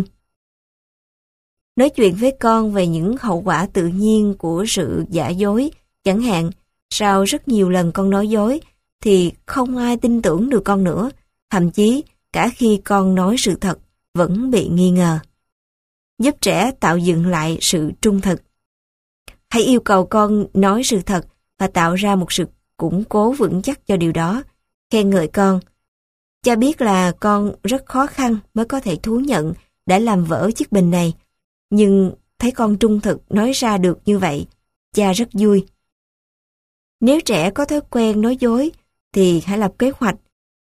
Speaker 1: Nói chuyện với con về những hậu quả tự nhiên của sự giả dối, chẳng hạn sau rất nhiều lần con nói dối, thì không ai tin tưởng được con nữa, thậm chí cả khi con nói sự thật vẫn bị nghi ngờ. Giúp trẻ tạo dựng lại sự trung thực. Hãy yêu cầu con nói sự thật và tạo ra một sự củng cố vững chắc cho điều đó. Khen ngợi con. Cha biết là con rất khó khăn mới có thể thú nhận đã làm vỡ chiếc bình này, nhưng thấy con trung thực nói ra được như vậy, cha rất vui. Nếu trẻ có thói quen nói dối, thì hãy lập kế hoạch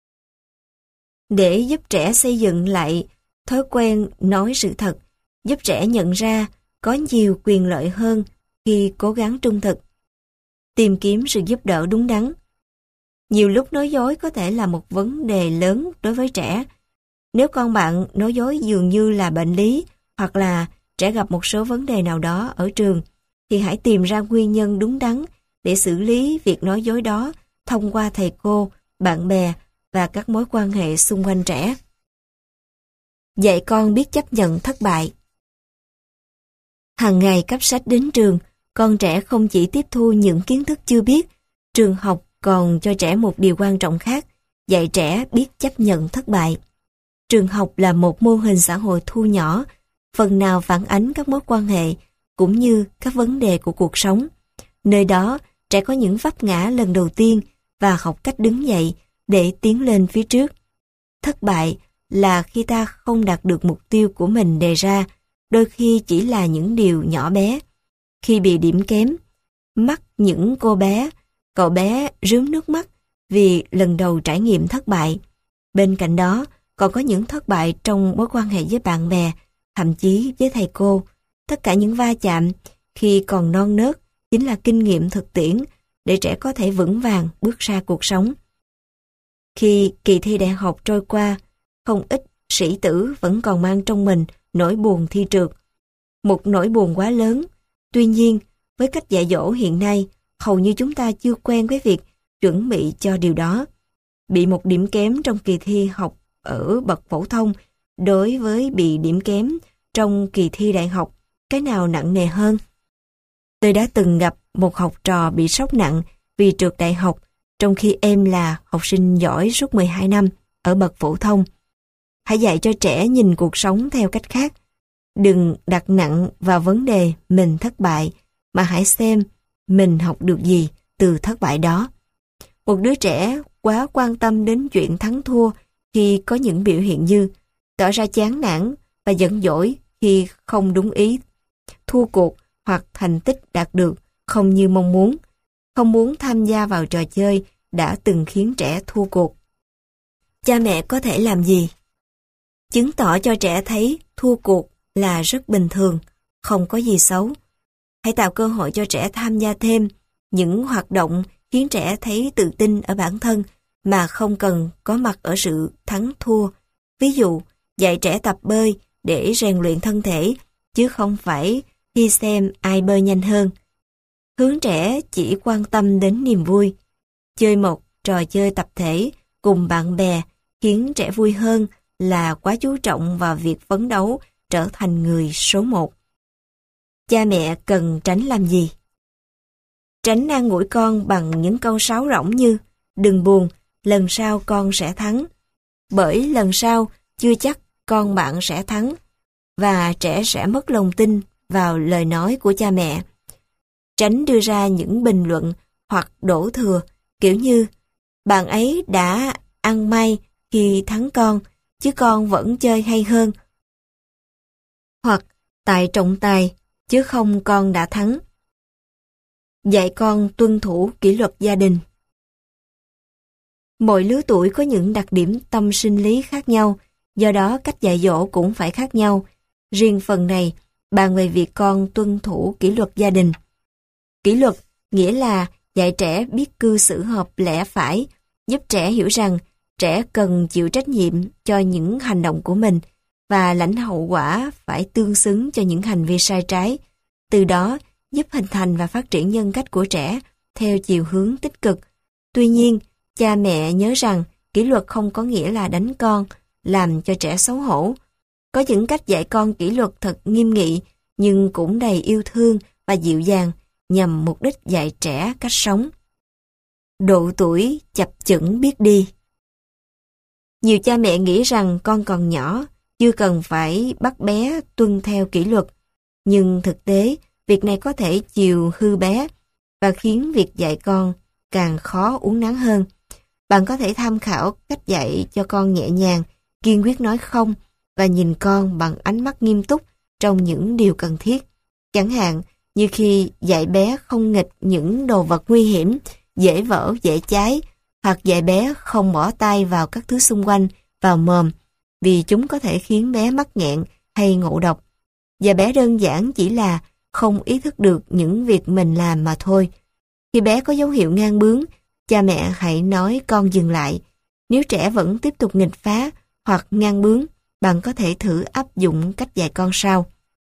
Speaker 1: để giúp trẻ xây dựng lại thói quen nói sự thật, giúp trẻ nhận ra có nhiều quyền lợi hơn khi cố gắng trung thực. Tìm kiếm sự giúp đỡ đúng đắn. Nhiều lúc nói dối có thể là một vấn đề lớn đối với trẻ. Nếu con bạn nói dối dường như là bệnh lý, hoặc là trẻ gặp một số vấn đề nào đó ở trường, thì hãy tìm ra nguyên nhân đúng đắn để xử lý việc nói dối đó thông qua thầy cô, bạn bè và các mối quan hệ xung quanh trẻ. Dạy con biết chấp nhận thất bại. Hàng ngày cấp sách đến trường, con trẻ không chỉ tiếp thu những kiến thức chưa biết, trường học còn cho trẻ một điều quan trọng khác, dạy trẻ biết chấp nhận thất bại. Trường học là một mô hình xã hội thu nhỏ, phần nào phản ánh các mối quan hệ cũng như các vấn đề của cuộc sống. Nơi đó, trẻ có những vấp ngã lần đầu tiên và học cách đứng dậy để tiến lên phía trước. Thất bại là khi ta không đạt được mục tiêu của mình đề ra, đôi khi chỉ là những điều nhỏ bé. Khi bị điểm kém, mắt những cô bé, cậu bé rướm nước mắt vì lần đầu trải nghiệm thất bại. Bên cạnh đó, còn có những thất bại trong mối quan hệ với bạn bè, thậm chí với thầy cô. Tất cả những va chạm khi còn non nớt chính là kinh nghiệm thực tiễn để trẻ có thể vững vàng bước ra cuộc sống. Khi kỳ thi đại học trôi qua, không ít sĩ tử vẫn còn mang trong mình nỗi buồn thi trượt. Một nỗi buồn quá lớn. Tuy nhiên, với cách dạy dỗ hiện nay, hầu như chúng ta chưa quen với việc chuẩn bị cho điều đó. Bị một điểm kém trong kỳ thi học ở bậc phổ thông đối với bị điểm kém trong kỳ thi đại học, cái nào nặng nề hơn? Tôi đã từng gặp một học trò bị sốc nặng vì trượt đại học, trong khi em là học sinh giỏi suốt mười hai năm ở bậc phổ thông. Hãy dạy cho trẻ nhìn cuộc sống theo cách khác. Đừng đặt nặng vào vấn đề mình thất bại, mà hãy xem mình học được gì từ thất bại đó. Một đứa trẻ quá quan tâm đến chuyện thắng thua khi có những biểu hiện như tỏ ra chán nản và giận dỗi khi không đúng ý, thua cuộc hoặc thành tích đạt được không như mong muốn, không muốn tham gia vào trò chơi đã từng khiến trẻ thua cuộc. Cha mẹ có thể làm gì? Chứng tỏ cho trẻ thấy thua cuộc là rất bình thường, không có gì xấu. Hãy tạo cơ hội cho trẻ tham gia thêm những hoạt động khiến trẻ thấy tự tin ở bản thân mà không cần có mặt ở sự thắng thua. Ví dụ, dạy trẻ tập bơi để rèn luyện thân thể, chứ không phải đi xem ai bơi nhanh hơn. Hướng trẻ chỉ quan tâm đến niềm vui. Chơi một trò chơi tập thể cùng bạn bè khiến trẻ vui hơn là quá chú trọng vào việc phấn đấu trở thành người số một. Cha mẹ cần tránh làm gì? Tránh an ủi con bằng những câu sáo rỗng như đừng buồn, lần sau con sẽ thắng. Bởi lần sau chưa chắc con bạn sẽ thắng và trẻ sẽ mất lòng tin vào lời nói của cha mẹ. Tránh đưa ra những bình luận hoặc đổ thừa kiểu như bạn ấy đã ăn may khi thắng con, chứ con vẫn chơi hay hơn. Hoặc tại trọng tài, chứ không con đã thắng. Dạy con tuân thủ kỷ luật gia đình. Mỗi lứa tuổi có những đặc điểm tâm sinh lý khác nhau, do đó cách dạy dỗ cũng phải khác nhau. Riêng phần này, bàn về việc con tuân thủ kỷ luật gia đình. Kỷ luật nghĩa là dạy trẻ biết cư xử hợp lẽ phải, giúp trẻ hiểu rằng trẻ cần chịu trách nhiệm cho những hành động của mình và lãnh hậu quả phải tương xứng cho những hành vi sai trái. Từ đó, giúp hình thành và phát triển nhân cách của trẻ theo chiều hướng tích cực. Tuy nhiên, cha mẹ nhớ rằng kỷ luật không có nghĩa là đánh con, làm cho trẻ xấu hổ. Có những cách dạy con kỷ luật thật nghiêm nghị, nhưng cũng đầy yêu thương và dịu dàng nhằm mục đích dạy trẻ cách sống. Độ tuổi chập chững biết đi. Nhiều cha mẹ nghĩ rằng con còn nhỏ, chưa cần phải bắt bé tuân theo kỷ luật. Nhưng thực tế, việc này có thể chiều hư bé và khiến việc dạy con càng khó uốn nắn hơn. Bạn có thể tham khảo cách dạy cho con nhẹ nhàng, kiên quyết nói không và nhìn con bằng ánh mắt nghiêm túc trong những điều cần thiết. Chẳng hạn như khi dạy bé không nghịch những đồ vật nguy hiểm, dễ vỡ, dễ cháy, hoặc dạy bé không bỏ tay vào các thứ xung quanh, vào mồm, vì chúng có thể khiến bé mắc nghẹn hay ngộ độc. Và bé đơn giản chỉ là không ý thức được những việc mình làm mà thôi. Khi bé có dấu hiệu ngang bướng, cha mẹ hãy nói con dừng lại. Nếu trẻ vẫn tiếp tục nghịch phá hoặc ngang bướng, bạn có thể thử áp dụng cách dạy con sau.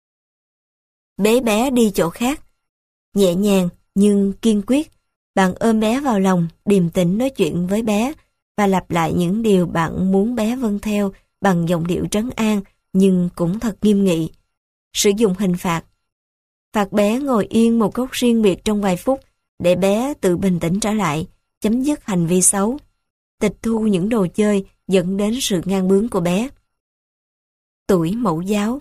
Speaker 1: Bế bé đi chỗ khác. Nhẹ nhàng nhưng kiên quyết, bạn ôm bé vào lòng, điềm tĩnh nói chuyện với bé và lặp lại những điều bạn muốn bé vâng theo bằng giọng điệu trấn an nhưng cũng thật nghiêm nghị. Sử dụng hình phạt. Phạt bé ngồi yên một góc riêng biệt trong vài phút để bé tự bình tĩnh trở lại, chấm dứt hành vi xấu. Tịch thu những đồ chơi dẫn đến sự ngang bướng của bé. Tuổi mẫu giáo.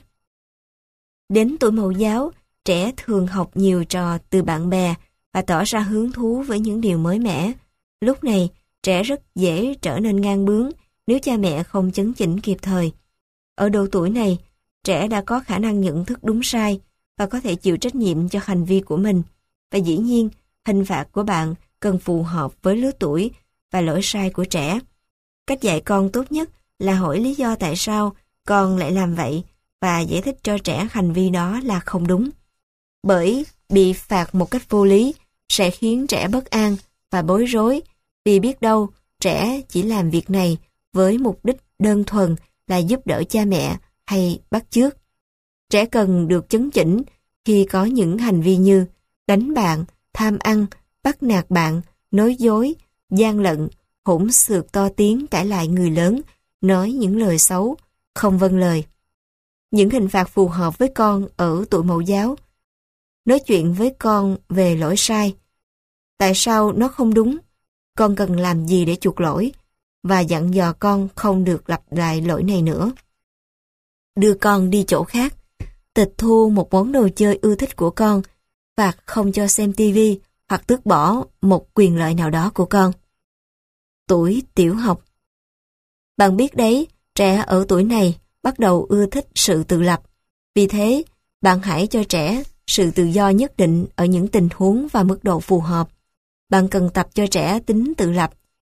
Speaker 1: Đến tuổi mẫu giáo, trẻ thường học nhiều trò từ bạn bè và tỏ ra hứng thú với những điều mới mẻ. Lúc này, trẻ rất dễ trở nên ngang bướng nếu cha mẹ không chấn chỉnh kịp thời. Ở độ tuổi này, trẻ đã có khả năng nhận thức đúng sai và có thể chịu trách nhiệm cho hành vi của mình. Và dĩ nhiên, hình phạt của bạn cần phù hợp với lứa tuổi và lỗi sai của trẻ. Cách dạy con tốt nhất là hỏi lý do tại sao con lại làm vậy và giải thích cho trẻ hành vi đó là không đúng. Bởi bị phạt một cách vô lý sẽ khiến trẻ bất an và bối rối, vì biết đâu trẻ chỉ làm việc này với mục đích đơn thuần là giúp đỡ cha mẹ hay bắt chước. Trẻ cần được chấn chỉnh khi có những hành vi như đánh bạn, tham ăn, bắt nạt bạn, nói dối, gian lận, hỗn xược to tiếng cãi lại người lớn, nói những lời xấu, không vâng lời. Những hình phạt phù hợp với con ở tuổi mẫu giáo. Nói chuyện với con về lỗi sai. Tại sao nó không đúng? Con cần làm gì để chuộc lỗi? Và dặn dò con không được lặp lại lỗi này nữa. Đưa con đi chỗ khác. Tịch thu một món đồ chơi ưa thích của con, phạt không cho xem tivi hoặc tước bỏ một quyền lợi nào đó của con. Tuổi tiểu học. Bạn biết đấy, trẻ ở tuổi này bắt đầu ưa thích sự tự lập. Vì thế, bạn hãy cho trẻ sự tự do nhất định ở những tình huống và mức độ phù hợp. Bạn cần tập cho trẻ tính tự lập.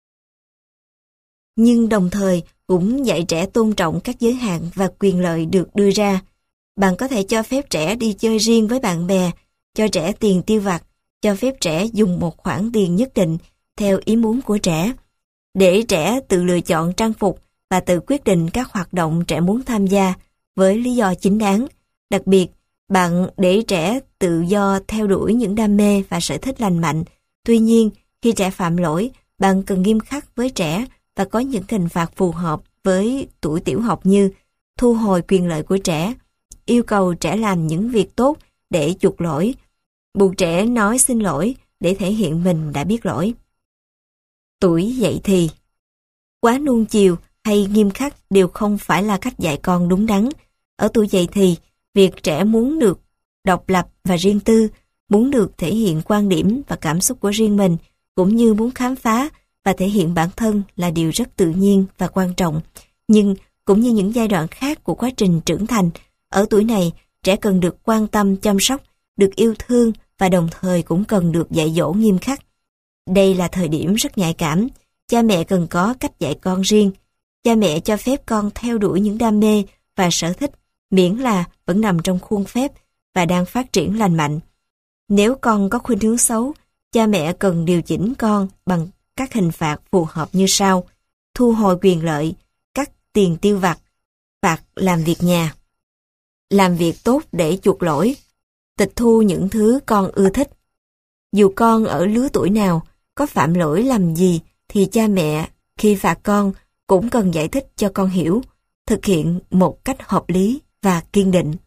Speaker 1: Nhưng đồng thời cũng dạy trẻ tôn trọng các giới hạn và quyền lợi được đưa ra. Bạn có thể cho phép trẻ đi chơi riêng với bạn bè, cho trẻ tiền tiêu vặt, cho phép trẻ dùng một khoản tiền nhất định theo ý muốn của trẻ, để trẻ tự lựa chọn trang phục và tự quyết định các hoạt động trẻ muốn tham gia với lý do chính đáng. Đặc biệt, bạn để trẻ tự do theo đuổi những đam mê và sở thích lành mạnh. Tuy nhiên, khi trẻ phạm lỗi, bạn cần nghiêm khắc với trẻ và có những hình phạt phù hợp với tuổi tiểu học như thu hồi quyền lợi của trẻ, yêu cầu trẻ làm những việc tốt để chuộc lỗi, buộc trẻ nói xin lỗi để thể hiện mình đã biết lỗi. Tuổi dậy thì. Quá nuông chiều hay nghiêm khắc đều không phải là cách dạy con đúng đắn. Ở tuổi dậy thì, việc trẻ muốn được độc lập và riêng tư, muốn được thể hiện quan điểm và cảm xúc của riêng mình, cũng như muốn khám phá và thể hiện bản thân là điều rất tự nhiên và quan trọng. Nhưng cũng như những giai đoạn khác của quá trình trưởng thành, ở tuổi này trẻ cần được quan tâm chăm sóc, được yêu thương và đồng thời cũng cần được dạy dỗ nghiêm khắc. Đây là thời điểm rất nhạy cảm, cha mẹ cần có cách dạy con riêng. Cha mẹ cho phép con theo đuổi những đam mê và sở thích, miễn là vẫn nằm trong khuôn phép và đang phát triển lành mạnh. Nếu con có khuynh hướng xấu, cha mẹ cần điều chỉnh con bằng các hình phạt phù hợp như sau: thu hồi quyền lợi, cắt tiền tiêu vặt, phạt làm việc nhà, làm việc tốt để chuộc lỗi, tịch thu những thứ con ưa thích. Dù con ở lứa tuổi nào, có phạm lỗi làm gì thì cha mẹ khi phạt con cũng cần giải thích cho con hiểu, thực hiện một cách hợp lý và kiên định.